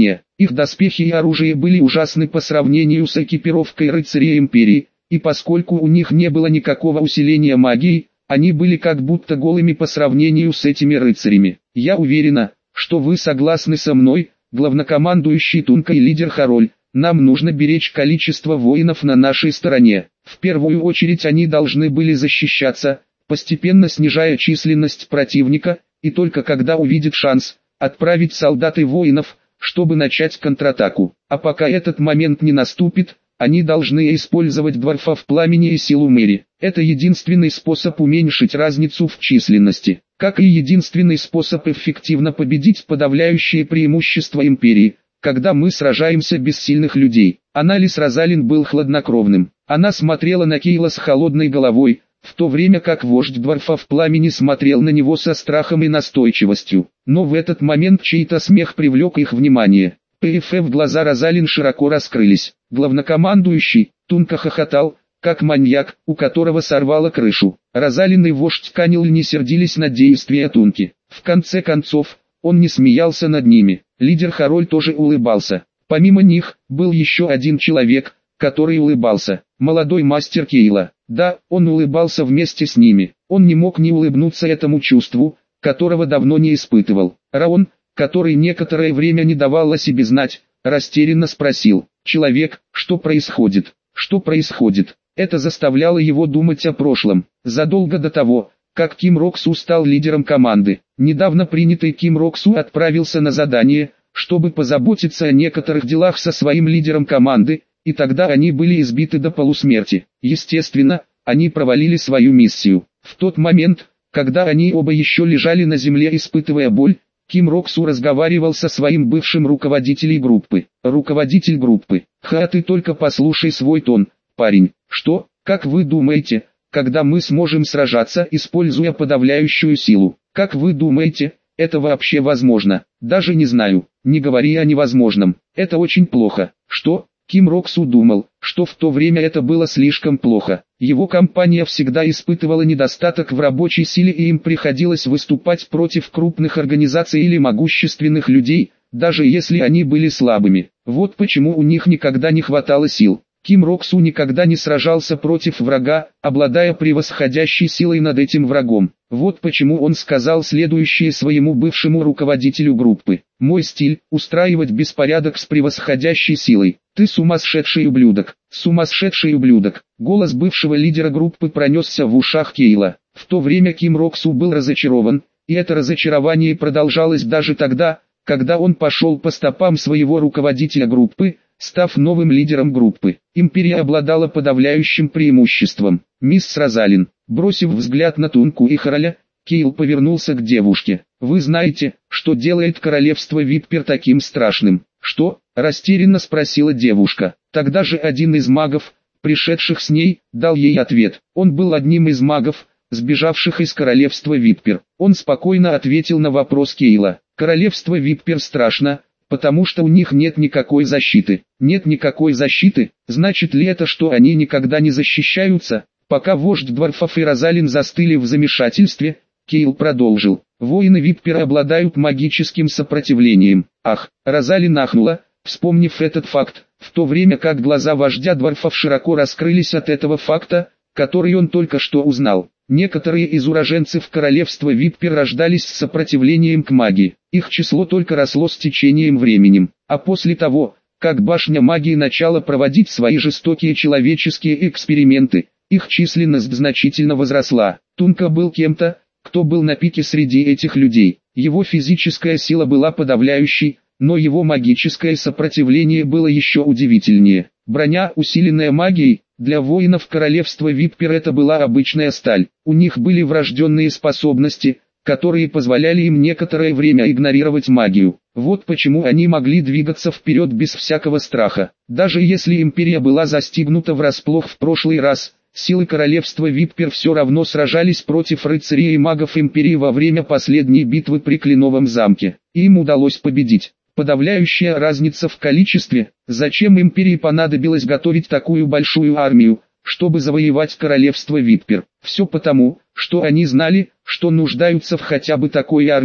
Их доспехи и оружие были ужасны по сравнению с экипировкой рыцарей империи, и поскольку у них не было никакого усиления магии, они были как будто голыми по сравнению с этими рыцарями. Я уверена, что вы согласны со мной, главнокомандующий Тунка и лидер Хароль. Нам нужно беречь количество воинов на нашей стороне. В первую очередь они должны были защищаться, постепенно снижая численность противника, и только когда увидят шанс, отправить солдат и воинов, чтобы начать контратаку. А пока этот момент не наступит, они должны использовать дворфов пламени и силу Мэри. Это единственный способ уменьшить разницу в численности, как и единственный способ эффективно победить подавляющее преимущество империи, когда мы сражаемся без сильных людей. Анализ Розалин был хладнокровным. Она смотрела на Кейла с холодной головой, в то время как вождь дворфов пламени смотрел на него со страхом и настойчивостью. Но в этот момент чей-то смех привлек их внимание. ПФ глаза Розалин широко раскрылись. Главнокомандующий, Тунка хохотал, как маньяк, у которого сорвало крышу. Розалин и вождь Канил не сердились на действия Тунки. В конце концов, он не смеялся над ними. Лидер Хароль тоже улыбался. Помимо них, был еще один человек, который улыбался. Молодой мастер Кейла. Да, он улыбался вместе с ними. Он не мог не улыбнуться этому чувству, которого давно не испытывал. Раон, который некоторое время не давал о себе знать, растерянно спросил: «Человек, что происходит? Что происходит?» Это заставляло его думать о прошлом. Задолго до того, как Ким Роксу стал лидером команды, недавно принятый Ким Роксу отправился на задание, чтобы позаботиться о некоторых делах со своим лидером команды, и тогда они были избиты до полусмерти. Естественно, они провалили свою миссию. В тот момент, когда они оба еще лежали на земле, испытывая боль, Ким Роксу разговаривал со своим бывшим руководителем группы. Руководитель группы: «Ха, ты только послушай свой тон, парень. Что, как вы думаете, когда мы сможем сражаться, используя подавляющую силу? Как вы думаете, это вообще возможно?» «Даже не знаю, не говори о невозможном. Это очень плохо». «Что?» Ким Роксу думал, что в то время это было слишком плохо. Его компания всегда испытывала недостаток в рабочей силе, и им приходилось выступать против крупных организаций или могущественных людей, даже если они были слабыми. Вот почему у них никогда не хватало сил. Ким Роксу никогда не сражался против врага, обладая превосходящей силой над этим врагом. Вот почему он сказал следующее своему бывшему руководителю группы: «Мой стиль – устраивать беспорядок с превосходящей силой. Ты сумасшедший ублюдок, сумасшедший ублюдок». Голос бывшего лидера группы пронесся в ушах Кейла. В то время Ким Роксу был разочарован, и это разочарование продолжалось даже тогда, когда он пошел по стопам своего руководителя группы, став новым лидером группы. Империя обладала подавляющим преимуществом. «Мисс Розалин», бросив взгляд на Тунку и Хароля, Кейл повернулся к девушке. «Вы знаете, что делает королевство Виппер таким страшным?» «Что?» – растерянно спросила девушка. Тогда же один из магов, пришедших с ней, дал ей ответ. Он был одним из магов, сбежавших из королевства Виппер. Он спокойно ответил на вопрос Кейла. «Королевство Виппер страшно, потому что у них нет никакой защиты». «Нет никакой защиты? Значит ли это, что они никогда не защищаются?» Пока вождь дворфов и Розалин застыли в замешательстве, Кейл продолжил: «Воины Виппера обладают магическим сопротивлением». «Ах!» – Розалин ахнула, вспомнив этот факт, в то время как глаза вождя дворфов широко раскрылись от этого факта, который он только что узнал. Некоторые из уроженцев королевства Виппер рождались с сопротивлением к магии. Их число только росло с течением времени. А после того, как башня магии начала проводить свои жестокие человеческие эксперименты, их численность значительно возросла. Тунка был кем-то, кто был на пике среди этих людей. Его физическая сила была подавляющей, но его магическое сопротивление было еще удивительнее. Броня, усиленная магией, для воинов королевства Виппер это была обычная сталь. У них были врожденные способности, которые позволяли им некоторое время игнорировать магию. Вот почему они могли двигаться вперед без всякого страха. Даже если империя была застигнута врасплох в прошлый раз, силы королевства Виппер все равно сражались против рыцарей и магов империи во время последней битвы при Кленовом замке. И им удалось победить. Подавляющая разница в количестве. Зачем империи понадобилось готовить такую большую армию, чтобы завоевать королевство Виппер? Все потому, что они знали, что нуждаются в хотя бы такой армии,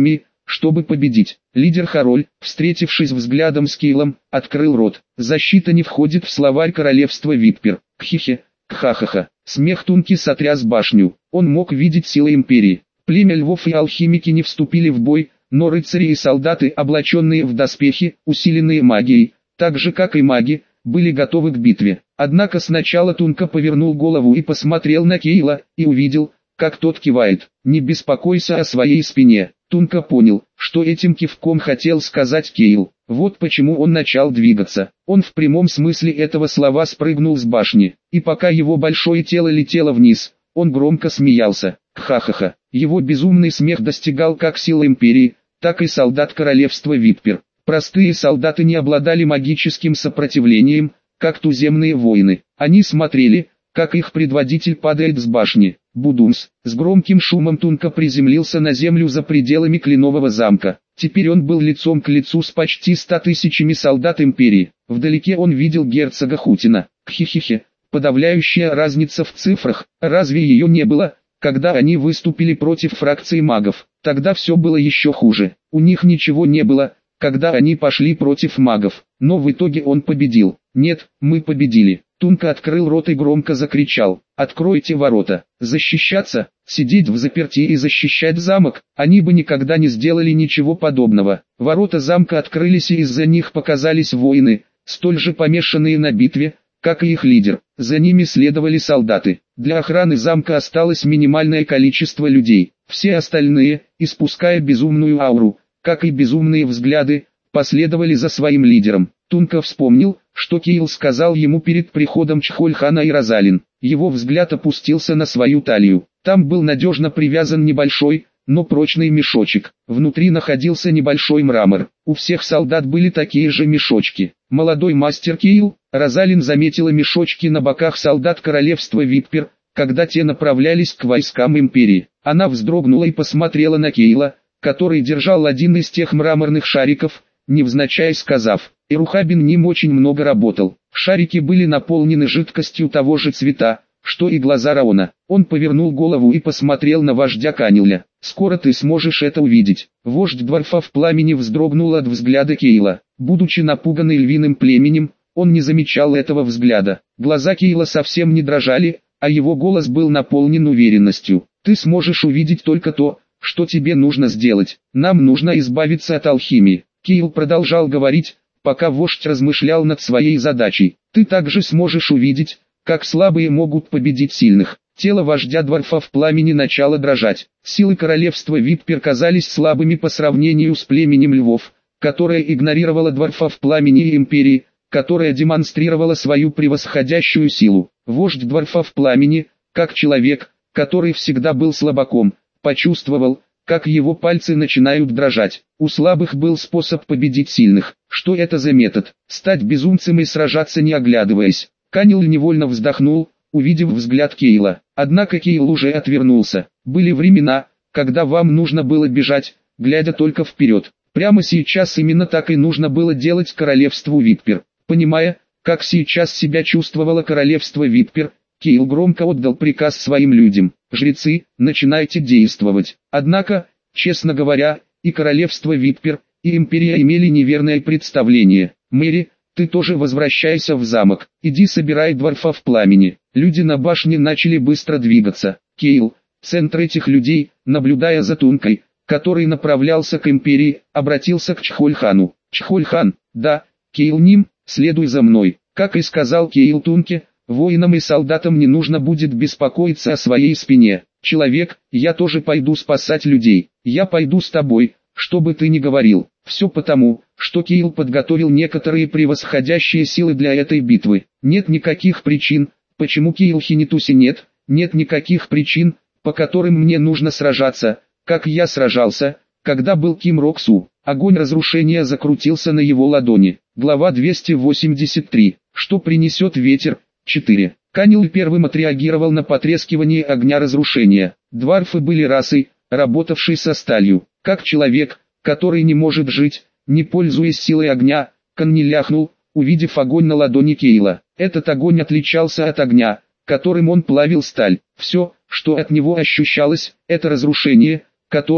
чтобы победить. Лидер Хароль, встретившись взглядом с Кейлом, открыл рот. Защита не входит в словарь королевства Виппер. Кхихе, кхахаха. Смех Тунки сотряс башню. Он мог видеть силы империи. Племя львов и алхимики не вступили в бой, но рыцари и солдаты, облаченные в доспехи, усиленные магией, так же как и маги, были готовы к битве. Однако сначала Тунка повернул голову и посмотрел на Кейла, и увидел, как тот кивает. «Не беспокойся о своей спине». Тунка понял, что этим кивком хотел сказать Кейл. Вот почему он начал двигаться. Он в прямом смысле этого слова спрыгнул с башни, и пока его большое тело летело вниз, он громко смеялся. Ха-ха-ха. Его безумный смех достигал как сил империи, так и солдат королевства Виппер. Простые солдаты не обладали магическим сопротивлением, как туземные воины. Они смотрели, как их предводитель падает с башни. Будумс. С громким шумом Тунка приземлился на землю за пределами Кленового замка. Теперь он был лицом к лицу с почти ста тысячами солдат империи. Вдалеке он видел герцога Хутина. Хихихе. Подавляющая разница в цифрах. Разве ее не было, когда они выступили против фракции магов? Тогда все было еще хуже. У них ничего не было, когда они пошли против магов. Но в итоге он победил. Нет, мы победили. Тунка открыл рот и громко закричал: «Откройте ворота!» Защищаться, сидеть в заперти и защищать замок, они бы никогда не сделали ничего подобного. Ворота замка открылись, и из-за них показались воины, столь же помешанные на битве, как и их лидер. За ними следовали солдаты. Для охраны замка осталось минимальное количество людей. Все остальные, испуская безумную ауру, как и безумные взгляды, последовали за своим лидером. Тунка вспомнил, что Кейл сказал ему перед приходом Чхольхана и Розалин. Его взгляд опустился на свою талию. Там был надежно привязан небольшой, но прочный мешочек. Внутри находился небольшой мрамор. У всех солдат были такие же мешочки. Молодой мастер Кейл, Розалин заметила мешочки на боках солдат королевства Виппер, когда те направлялись к войскам империи. Она вздрогнула и посмотрела на Кейла, который держал один из тех мраморных шариков, невзначай сказав: «Ирухабин ним очень много работал». Шарики были наполнены жидкостью того же цвета, что и глаза Раона. Он повернул голову и посмотрел на вождя Каниля. «Скоро ты сможешь это увидеть». Вождь Дворфов Пламени вздрогнул от взгляда Кейла. Будучи напуганный львиным племенем, он не замечал этого взгляда. Глаза Кейла совсем не дрожали, а его голос был наполнен уверенностью. «Ты сможешь увидеть только то, что тебе нужно сделать. Нам нужно избавиться от алхимии». Кейл продолжал говорить, пока вождь размышлял над своей задачей. «Ты также сможешь увидеть, как слабые могут победить сильных». Тело вождя Дворфов Пламени начало дрожать. Силы королевства Виппер казались слабыми по сравнению с племенем львов, которое игнорировало Дворфов Пламени и империи, которая демонстрировала свою превосходящую силу. Вождь Дворфов Пламени, как человек, который всегда был слабаком, почувствовал, как его пальцы начинают дрожать. У слабых был способ победить сильных. Что это за метод? Стать безумцем и сражаться не оглядываясь. Канил невольно вздохнул, увидев взгляд Кейла. Однако Кейл уже отвернулся. Были времена, когда вам нужно было бежать, глядя только вперед. Прямо сейчас именно так и нужно было делать королевству Виппер. Понимая, как сейчас себя чувствовало королевство Виппер, Кейл громко отдал приказ своим людям: «Жрецы, начинайте действовать». Однако, честно говоря, и королевство Виппер, и империя имели неверное представление. «Мэри, ты тоже возвращайся в замок, иди собирай Дворфов Пламени». Люди на башне начали быстро двигаться. Кейл, центр этих людей, наблюдая за Тункой, который направлялся к империи, обратился к Чхольхану. «Чхольхан, да, Кейл Ним, следуй за мной». Как и сказал Кейл Тунке, воинам и солдатам не нужно будет беспокоиться о своей спине. «Человек, я тоже пойду спасать людей. Я пойду с тобой, что бы ты ни говорил». Все потому, что Кейл подготовил некоторые превосходящие силы для этой битвы. Нет никаких причин, почему Кейл Хинитуси нет, нет никаких причин, по которым мне нужно сражаться, как я сражался, когда был Ким Роксу. Огонь разрушения закрутился на его ладони. Глава двести восемьдесят три. Что принесет ветер? четыре. Канил первым отреагировал на потрескивание огня разрушения. Дварфы были расой, работавшей со сталью. Как человек, который не может жить, не пользуясь силой огня, Канни ляхнул, увидев огонь на ладони Кейла. Этот огонь отличался от огня, которым он плавил сталь. Все, что от него ощущалось, это разрушение, которое,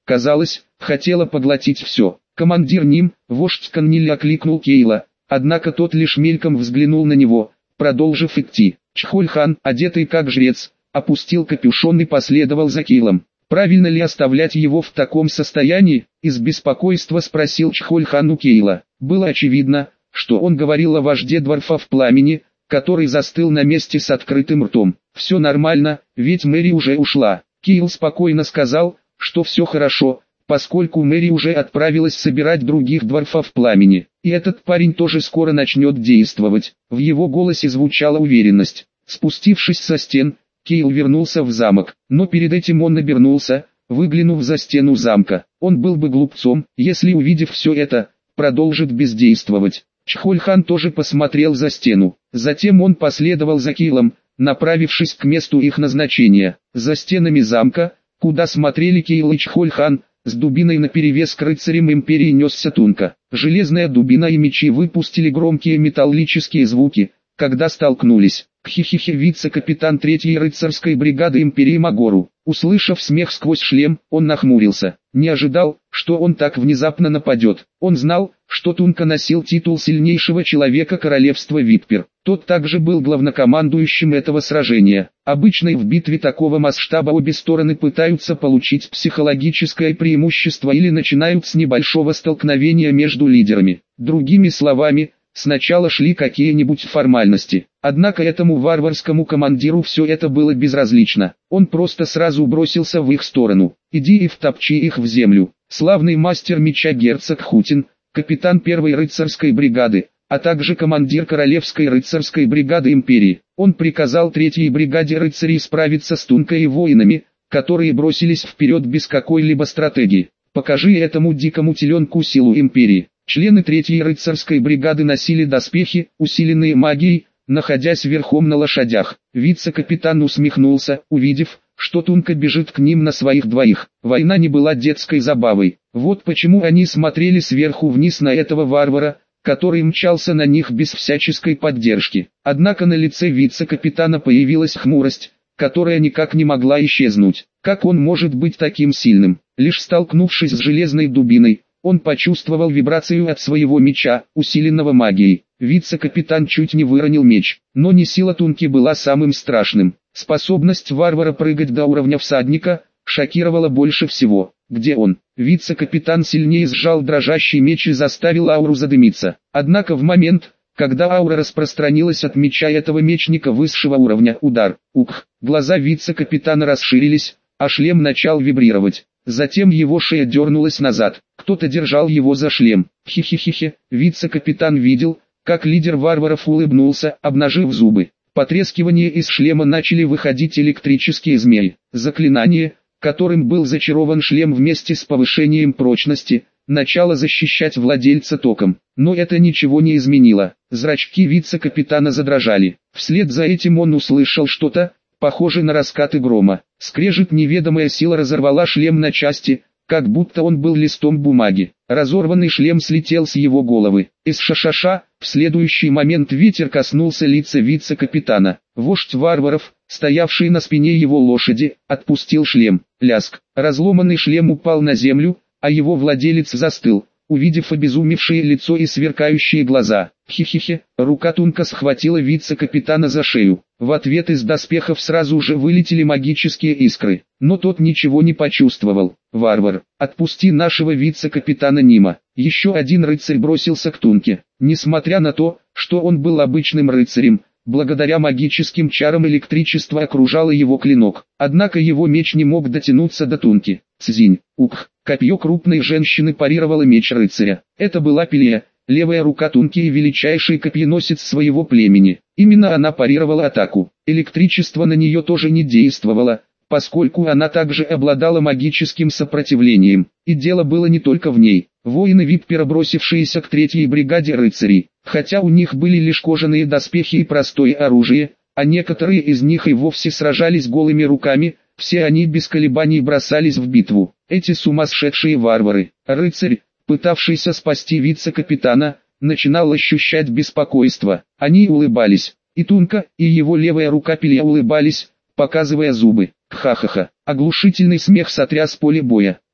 казалось, хотела поглотить все. Командир Ним, вождь Каннили, окликнул Кейла, однако тот лишь мельком взглянул на него, продолжив идти. Чхоль-хан, одетый как жрец, опустил капюшон и последовал за Кейлом. «Правильно ли оставлять его в таком состоянии?» — из беспокойства спросил Чхоль-хан у Кейла. Было очевидно, что он говорил о вожде дворфов пламени, который застыл на месте с открытым ртом. «Все нормально, ведь Мэри уже ушла». Кейл спокойно сказал, что все хорошо, поскольку Мэри уже отправилась собирать других дворфов пламени, и этот парень тоже скоро начнет действовать. В его голосе звучала уверенность. Спустившись со стен, Кейл вернулся в замок, но перед этим он обернулся, выглянув за стену замка. Он был бы глупцом, если, увидев все это, продолжит бездействовать. Чхоль-хан тоже посмотрел за стену. Затем он последовал за Кейлом, направившись к месту их назначения. За стенами замка, куда смотрели Кейл и Чхоль-хан, с дубиной наперевес к рыцарям империи несся Тунка. Железная дубина и мечи выпустили громкие металлические звуки, когда столкнулись. Хихихи, вице-капитан третьей рыцарской бригады империи Магору. Услышав смех сквозь шлем, он нахмурился. Не ожидал, что он так внезапно нападет. Он знал, что Тунка носил титул сильнейшего человека королевства Виппер. Тот также был главнокомандующим этого сражения. Обычно в битве такого масштаба обе стороны пытаются получить психологическое преимущество или начинают с небольшого столкновения между лидерами. Другими словами, сначала шли какие-нибудь формальности. Однако этому варварскому командиру все это было безразлично. Он просто сразу бросился в их сторону. «Иди и втопчи их в землю». Славный мастер меча герцог Хутин, капитан первой рыцарской бригады, а также командир королевской рыцарской бригады империи. Он приказал третьей бригаде рыцарей справиться с Тункой и воинами, которые бросились вперед без какой-либо стратегии. «Покажи этому дикому теленку силу империи». Члены третьей рыцарской бригады носили доспехи, усиленные магией, находясь верхом на лошадях. Вице-капитан усмехнулся, увидев, что Тунка бежит к ним на своих двоих. Война не была детской забавой. Вот почему они смотрели сверху вниз на этого варвара, который мчался на них без всяческой поддержки. Однако на лице вице-капитана появилась хмурость, которая никак не могла исчезнуть. Как он может быть таким сильным? Лишь столкнувшись с железной дубиной, он почувствовал вибрацию от своего меча, усиленного магией. Вице-капитан чуть не выронил меч, но не сила Тунки была самым страшным. Способность варвара прыгать до уровня всадника шокировала больше всего. Где он? Вице-капитан сильнее сжал дрожащий меч и заставил ауру задымиться. Однако в момент, когда аура распространилась от меча этого мечника высшего уровня, удар, ух, глаза вице-капитана расширились, а шлем начал вибрировать. Затем его шея дернулась назад, кто-то держал его за шлем. Хи-хи-хи-хи, вице-капитан видел, как лидер варваров улыбнулся, обнажив зубы. Потрескивание из шлема начали выходить электрические змеи. Заклинание, которым был зачарован шлем вместе с повышением прочности, начало защищать владельца током. Но это ничего не изменило. Зрачки вице-капитана задрожали. Вслед за этим он услышал что-то, похожее на раскаты грома. Скрежет, неведомая сила разорвала шлем на части, как будто он был листом бумаги. Разорванный шлем слетел с его головы. Из ша-ша-ша, в следующий момент ветер коснулся лица вице-капитана. Вождь варваров, стоявший на спине его лошади, отпустил шлем. Ляск. Разломанный шлем упал на землю, а его владелец застыл, увидев обезумевшее лицо и сверкающие глаза. Хи-хи-хи, рука Тунка схватила вице-капитана за шею. В ответ из доспехов сразу же вылетели магические искры, но тот ничего не почувствовал. «Варвар, отпусти нашего вице-капитана Нима». Еще один рыцарь бросился к Тунке. Несмотря на то, что он был обычным рыцарем, благодаря магическим чарам электричество окружало его клинок. Однако его меч не мог дотянуться до Тунки. Цзинь, ух, копье крупной женщины парировало меч рыцаря. Это была Пелия, левая рука Тунки и величайший копьеносец своего племени. Именно она парировала атаку. Электричество на нее тоже не действовало, поскольку она также обладала магическим сопротивлением. И дело было не только в ней. Воины Виппера, бросившиеся к третьей бригаде рыцарей, хотя у них были лишь кожаные доспехи и простое оружие, а некоторые из них и вовсе сражались голыми руками, все они без колебаний бросались в битву. Эти сумасшедшие варвары. Рыцарь, пытавшийся спасти вице-капитана, начинал ощущать беспокойство. Они улыбались. И Тунка, и его левая рука Пелия улыбались, показывая зубы. Ха-ха-ха. Оглушительный смех сотряс поле боя. Бум.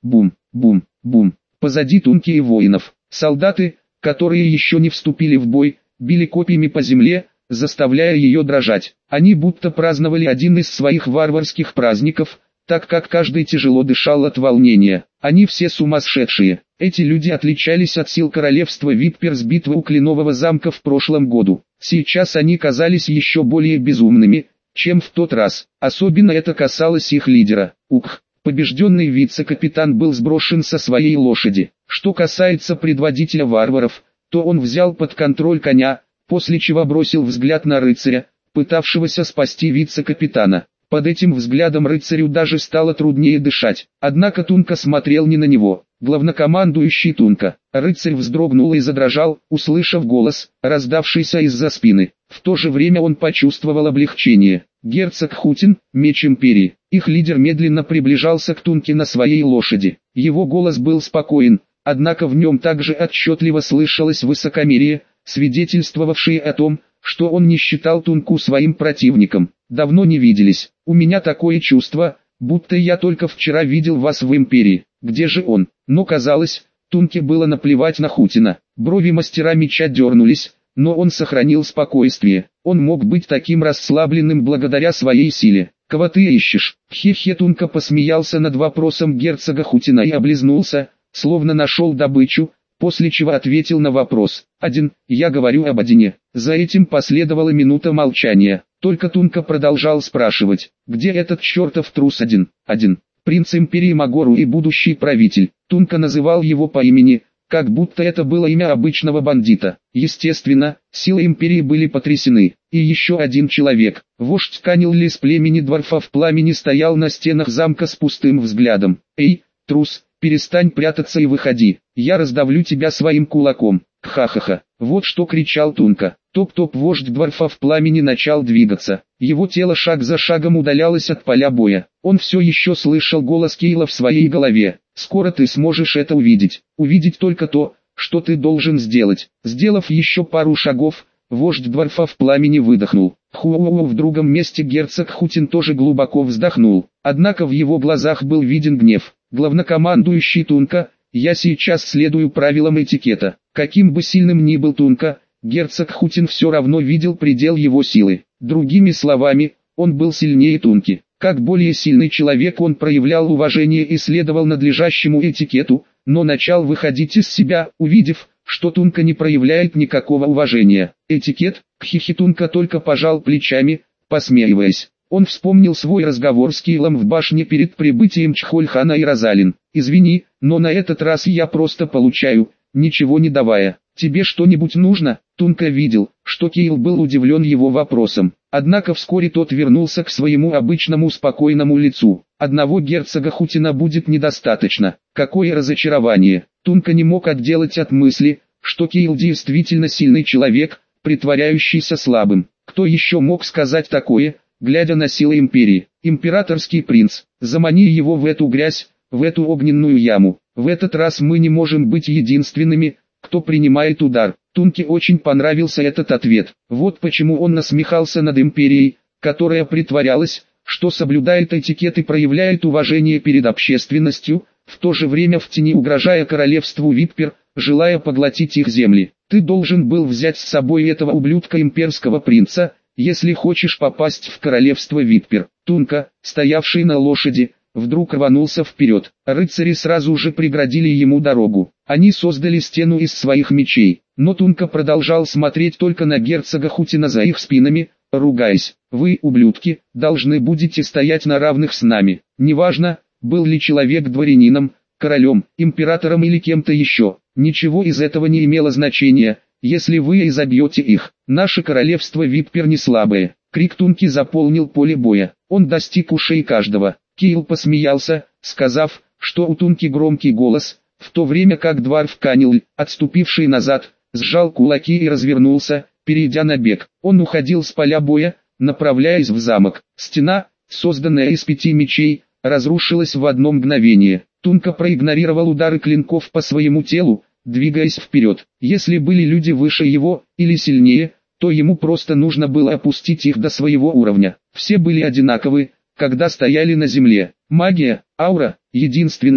бум, бум. Позади Тунки и воинов. Солдаты, которые еще не вступили в бой, били копьями по земле, заставляя ее дрожать. Они будто праздновали один из своих варварских праздников, так как каждый тяжело дышал от волнения. Они все сумасшедшие. Эти люди отличались от сил королевства Виппер с битвы у Кленового замка в прошлом году. Сейчас они казались еще более безумными, чем в тот раз. Особенно это касалось их лидера. Ух, побежденный вице-капитан был сброшен со своей лошади. Что касается предводителя варваров, то он взял под контроль коня, после чего бросил взгляд на рыцаря, пытавшегося спасти вице-капитана. Под этим взглядом рыцарю даже стало труднее дышать. Однако Тунка смотрел не на него. Главнокомандующий Тунка. Рыцарь вздрогнул и задрожал, услышав голос, раздавшийся из-за спины. В то же время он почувствовал облегчение. Герцог Хутин, меч империи. Их лидер медленно приближался к Тунке на своей лошади. Его голос был спокоен, однако в нем также отчетливо слышалось высокомерие, свидетельствовавшее о том, что он не считал Тунку своим противником. «Давно не виделись. У меня такое чувство, будто я только вчера видел вас в империи. Где же он?» Но казалось, Тунке было наплевать на Хутина. Брови мастера меча дернулись, но он сохранил спокойствие. Он мог быть таким расслабленным благодаря своей силе. «Кого ты ищешь?» Хе-хе. Тунка посмеялся над вопросом герцога Хутина и облизнулся, словно нашел добычу, после чего ответил на вопрос. «Один, я говорю об Одине». За этим последовала минута молчания. Только Тунка продолжал спрашивать, где этот чертов трус Один? Один. Принц империи Магору и будущий правитель. Тунка называл его по имени, как будто это было имя обычного бандита. Естественно, силы империи были потрясены. И еще один человек, вождь Канил из племени Дворфов Пламени, стоял на стенах замка с пустым взглядом. «Эй, трус, перестань прятаться и выходи, я раздавлю тебя своим кулаком». Ха-ха-ха. Вот что кричал Тунка. Топ-топ. Вождь Дворфов Пламени начал двигаться. Его тело шаг за шагом удалялось от поля боя. Он все еще слышал голос Кейла в своей голове. «Скоро ты сможешь это увидеть. Увидеть только то, что ты должен сделать». Сделав еще пару шагов, вождь Дворфов Пламени выдохнул. Хуоу. В другом месте герцог Хутин тоже глубоко вздохнул. Однако в его глазах был виден гнев. «Главнокомандующий Тунка, я сейчас следую правилам этикета». Каким бы сильным ни был Тунка, герцог Хутин все равно видел предел его силы. Другими словами, он был сильнее Тунки. Как более сильный человек он проявлял уважение и следовал надлежащему этикету, но начал выходить из себя, увидев, что Тунка не проявляет никакого уважения. Этикет? Кхихи. Тунка только пожал плечами, посмеиваясь. Он вспомнил свой разговор с Кейлом в башне перед прибытием Чхольхана и Розалин. «Извини, но на этот раз я просто получаю, ничего не давая. Тебе что-нибудь нужно?» Тунка видел, что Кейл был удивлен его вопросом. Однако вскоре тот вернулся к своему обычному спокойному лицу. Одного герцога Хутина будет недостаточно. Какое разочарование! Тунка не мог отделать от мысли, что Кейл действительно сильный человек, притворяющийся слабым. Кто еще мог сказать такое, глядя на силы империи? Императорский принц, замани его в эту грязь, в эту огненную яму. В этот раз мы не можем быть единственными, кто принимает удар. Тунке очень понравился этот ответ. Вот почему он насмехался над империей, которая притворялась, что соблюдает этикет и проявляет уважение перед общественностью, в то же время в тени угрожая королевству Виппер, желая поглотить их земли. Ты должен был взять с собой этого ублюдка имперского принца, если хочешь попасть в королевство Виппер. Тунка, стоявший на лошади, вдруг рванулся вперед. Рыцари сразу же преградили ему дорогу. Они создали стену из своих мечей, но Тунка продолжал смотреть только на герцога Хутина за их спинами, ругаясь. «Вы, ублюдки, должны будете стоять на равных с нами. Неважно, был ли человек дворянином, королем, императором или кем-то еще. Ничего из этого не имело значения, если вы изобьете их. Наше королевство Виппер не слабое». Крик Тунки заполнил поле боя. Он достиг ушей каждого. Кейл посмеялся, сказав, что у Тунки громкий голос, в то время как Дварф Канил, отступивший назад, сжал кулаки и развернулся, перейдя на бег. Он уходил с поля боя, направляясь в замок. Стена, созданная из пяти мечей, разрушилась в одно мгновение. Тунка проигнорировал удары клинков по своему телу, двигаясь вперед. Если были люди выше его, или сильнее, то ему просто нужно было опустить их до своего уровня. Все были одинаковы, когда стояли на земле. Магия, аура, единственное,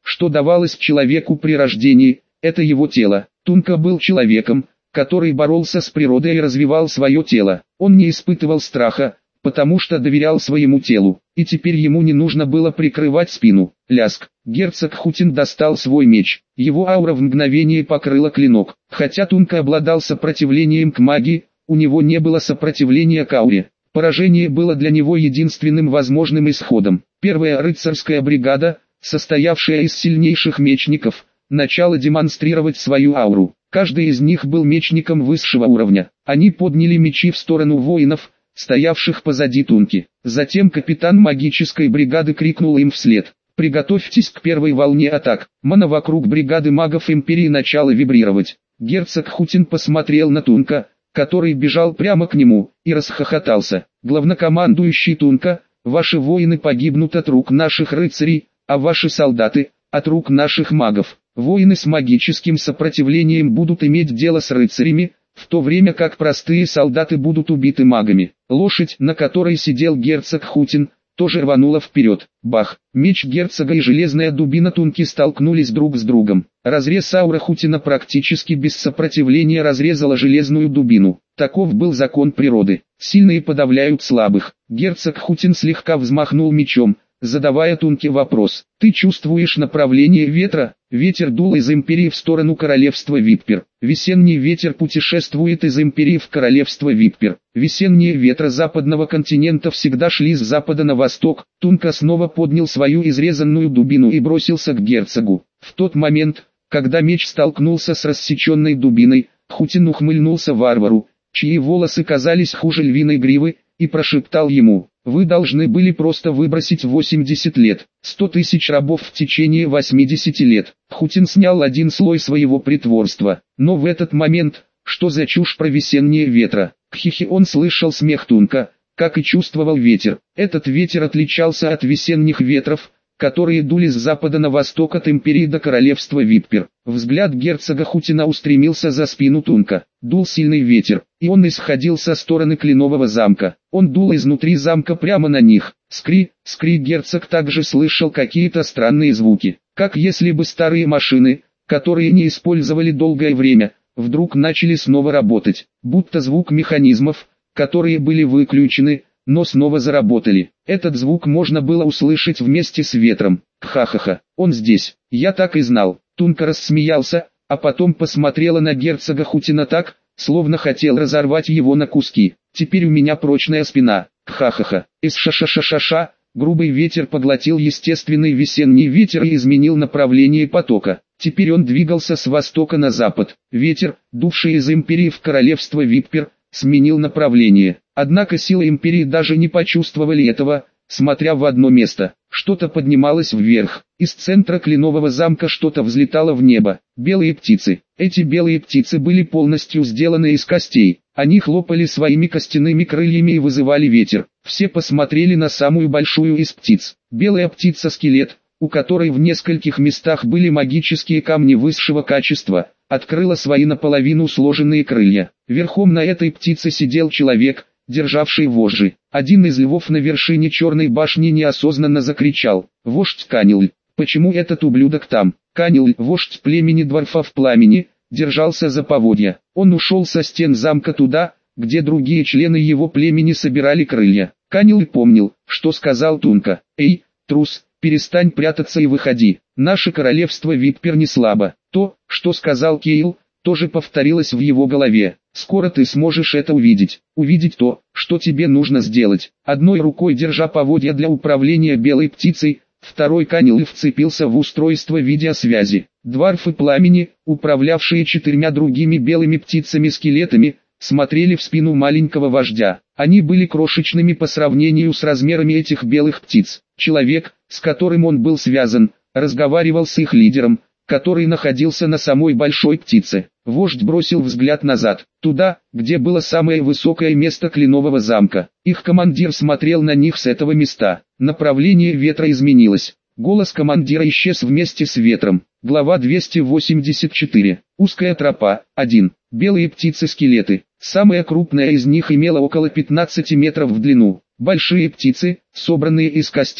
что давалось человеку при рождении, это его тело. Тунка был человеком, который боролся с природой и развивал свое тело. Он не испытывал страха, потому что доверял своему телу, и теперь ему не нужно было прикрывать спину. Ляск. Герцог Хутин достал свой меч. Его аура в мгновение покрыла клинок. Хотя Тунка обладал сопротивлением к магии, у него не было сопротивления к ауре. Поражение было для него единственным возможным исходом. Первая рыцарская бригада, состоявшая из сильнейших мечников, начала демонстрировать свою ауру. Каждый из них был мечником высшего уровня. Они подняли мечи в сторону воинов, стоявших позади Тунки. Затем капитан магической бригады крикнул им вслед: «Приготовьтесь к первой волне атак». Мана вокруг бригады магов Империи начала вибрировать. Герцог Хутин посмотрел на Тунка, который бежал прямо к нему, и расхохотался. «Главнокомандующий Тунка, ваши воины погибнут от рук наших рыцарей, а ваши солдаты – от рук наших магов. Воины с магическим сопротивлением будут иметь дело с рыцарями, в то время как простые солдаты будут убиты магами». Лошадь, на которой сидел герцог Хутин, тоже рванула вперед. Бах! Меч герцога и железная дубина Тунки столкнулись друг с другом. Разрез аура Хутина практически без сопротивления разрезала железную дубину. Таков был закон природы. Сильные подавляют слабых. Герцог Хутин слегка взмахнул мечом, задавая Тунке вопрос: «Ты чувствуешь направление ветра?» Ветер дул из Империи в сторону королевства Виппер. Весенний ветер путешествует из Империи в королевство Виппер. Весенние ветра западного континента всегда шли с запада на восток. Тунка снова поднял свою изрезанную дубину и бросился к герцогу. В тот момент, когда меч столкнулся с рассеченной дубиной, Хутин ухмыльнулся варвару, чьи волосы казались хуже львиной гривы, и прошептал ему: «Вы должны были просто выбросить восемьдесят лет, сто тысяч рабов в течение восьмидесяти лет». Хутин снял один слой своего притворства, но в этот момент, что за чушь про весенние ветра? Кхихи, он слышал смех Тунка, как и чувствовал ветер. Этот ветер отличался от весенних ветров, которые дули с запада на восток от Империи до королевства Виппер. Взгляд герцога Хутина устремился за спину Тунка. Дул сильный ветер, и он исходил со стороны Кленового замка. Он дул изнутри замка прямо на них. Скри, скри. Герцог также слышал какие-то странные звуки, как если бы старые машины, которые не использовали долгое время, вдруг начали снова работать, будто звук механизмов, которые были выключены, но снова заработали. Этот звук можно было услышать вместе с ветром. Ха-ха-ха, он здесь, я так и знал. Тунка рассмеялся, а потом посмотрела на герцога Хутина так, словно хотел разорвать его на куски. Теперь у меня прочная спина. Ха-ха-ха. Из ша-ша-ша-ша-ша. Грубый ветер поглотил естественный весенний ветер и изменил направление потока. Теперь он двигался с востока на запад. Ветер, дувший из Империи в королевство Виппер, сменил направление. Однако силы Империи даже не почувствовали этого, смотря в одно место. Что-то поднималось вверх. Из центра Кленового замка что-то взлетало в небо. Белые птицы. Эти белые птицы были полностью сделаны из костей. Они хлопали своими костяными крыльями и вызывали ветер. Все посмотрели на самую большую из птиц. Белая птица-скелет, у которой в нескольких местах были магические камни высшего качества, открыла свои наполовину сложенные крылья. Верхом на этой птице сидел человек, державший вожжи. Один из львов на вершине черной башни неосознанно закричал: «Вождь Каниль, почему этот ублюдок там?» Каниль, вождь племени Дворфов Пламени, держался за поводья. Он ушел со стен замка туда, где другие члены его племени собирали крылья. Каниль помнил, что сказал Тунка: «Эй, трус, перестань прятаться и выходи, наше королевство Виппер не слабо». То, что сказал Кейл, тоже повторилось в его голове. «Скоро ты сможешь это увидеть, увидеть то, что тебе нужно сделать». Одной рукой держа поводья для управления белой птицей, второй Каниль вцепился в устройство видеосвязи. Дворфы Пламени, управлявшие четырьмя другими белыми птицами-скелетами, смотрели в спину маленького вождя. Они были крошечными по сравнению с размерами этих белых птиц. Человек, с которым он был связан, разговаривал с их лидером, который находился на самой большой птице. Вождь бросил взгляд назад, туда, где было самое высокое место Кленового замка. Их командир смотрел на них с этого места. Направление ветра изменилось. Голос командира исчез вместе с ветром. Глава двести восемьдесят четыре. Узкая тропа. один. Белые птицы-скелеты. Самая крупная из них имела около пятнадцати метров в длину. Большие птицы, собранные из костей,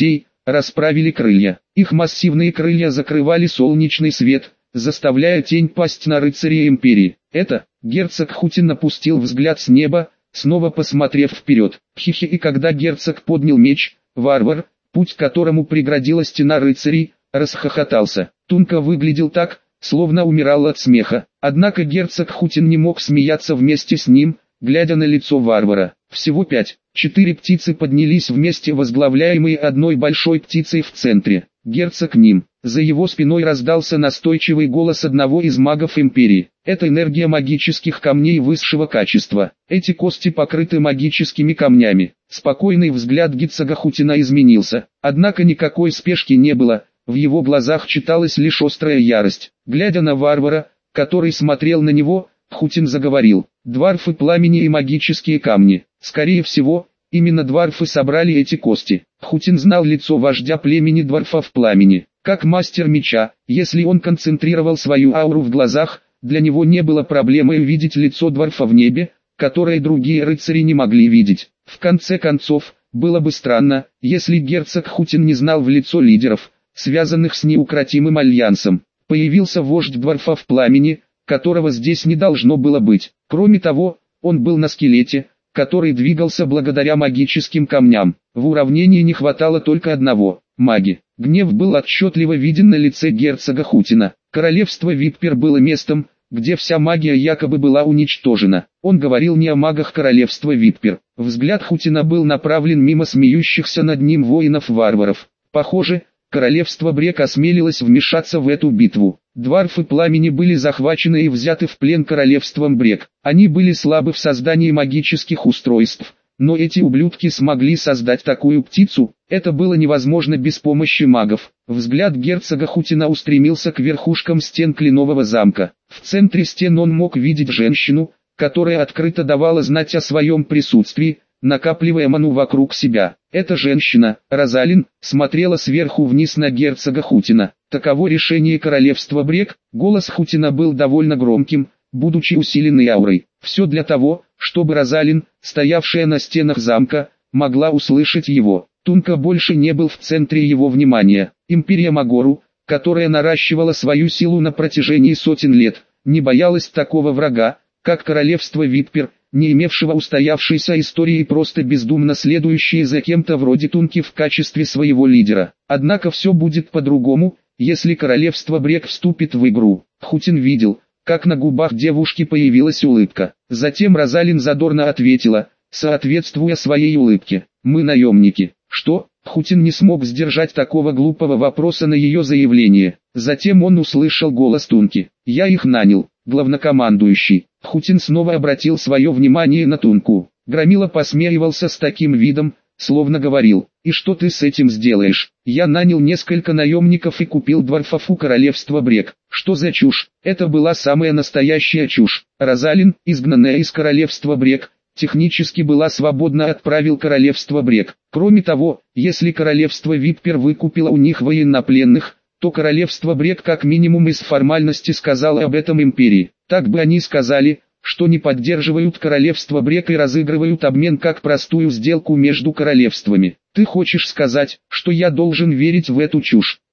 расправили крылья. Их массивные крылья закрывали солнечный свет, заставляя тень пасть на рыцаря империи. Это, герцог Хутин опустил взгляд с неба, снова посмотрев вперед. Хихи, и когда герцог поднял меч, варвар, путь к которому преградила стена рыцарей, расхохотался. Тунка выглядел так, словно умирал от смеха. Однако герцог Хутин не мог смеяться вместе с ним, глядя на лицо варвара. Всего пять, четыре птицы поднялись вместе, возглавляемые одной большой птицей в центре. Герцог Ним. За его спиной раздался настойчивый голос одного из магов империи. Это энергия магических камней высшего качества. Эти кости покрыты магическими камнями. Спокойный взгляд герцога Хутина изменился. Однако никакой спешки не было. В его глазах читалась лишь острая ярость. Глядя на варвара, который смотрел на него, Хутин заговорил. Дварфы пламени и магические камни. Скорее всего, именно дварфы собрали эти кости. Хутин знал лицо вождя племени дварфов пламени. Как мастер меча, если он концентрировал свою ауру в глазах, для него не было проблемы увидеть лицо дварфа в небе, которое другие рыцари не могли видеть. В конце концов, было бы странно, если герцог Хутин не знал в лицо лидеров, связанных с неукротимым альянсом. Появился вождь дварфов пламени, которого здесь не должно было быть. Кроме того, он был на скелете, который двигался благодаря магическим камням. В уравнении не хватало только одного – маги. Гнев был отчетливо виден на лице герцога Хутина. Королевство Виппер было местом, где вся магия якобы была уничтожена. Он говорил не о магах королевства Виппер. Взгляд Хутина был направлен мимо смеющихся над ним воинов-варваров. Похоже, королевство Брек осмелилось вмешаться в эту битву. Дварфы пламени были захвачены и взяты в плен королевством Брек. Они были слабы в создании магических устройств, но эти ублюдки смогли создать такую птицу. Это было невозможно без помощи магов. Взгляд герцога Хутина устремился к верхушкам стен кленового замка. В центре стен он мог видеть женщину, которая открыто давала знать о своем присутствии, накапливая ману вокруг себя. Эта женщина, Розалин, смотрела сверху вниз на герцога Хутина. Таково решение королевства Брек. Голос Хутина был довольно громким, будучи усиленной аурой. Все для того, чтобы Розалин, стоявшая на стенах замка, могла услышать его. Тунка больше не был в центре его внимания. Империя Магору, которая наращивала свою силу на протяжении сотен лет, не боялась такого врага, как королевство Виппер, не имевшего устоявшейся истории и просто бездумно следующее за кем-то вроде Тунки в качестве своего лидера. Однако все будет по-другому, если королевство Брек вступит в игру. Хутин видел, как на губах девушки появилась улыбка. Затем Розалин задорно ответила, соответствуя своей улыбке: «Мы наемники». «Что?» Хутин не смог сдержать такого глупого вопроса на ее заявление. Затем он услышал голос Тунки. «Я их нанял, главнокомандующий». Хутин снова обратил свое внимание на Тунку. Громила посмеивался с таким видом, словно говорил: «И что ты с этим сделаешь? Я нанял несколько наемников и купил дварфов у королевства Брек». Что за чушь? Это была самая настоящая чушь. Розалин, изгнанная из королевства Брек, технически была свободна, отправил королевство Брек. Кроме того, если королевство Виппер выкупило у них военнопленных, то королевство Брек как минимум из формальности сказало об этом империи. Так бы они сказали, что не поддерживают королевство Брек и разыгрывают обмен как простую сделку между королевствами. Ты хочешь сказать, что я должен верить в эту чушь?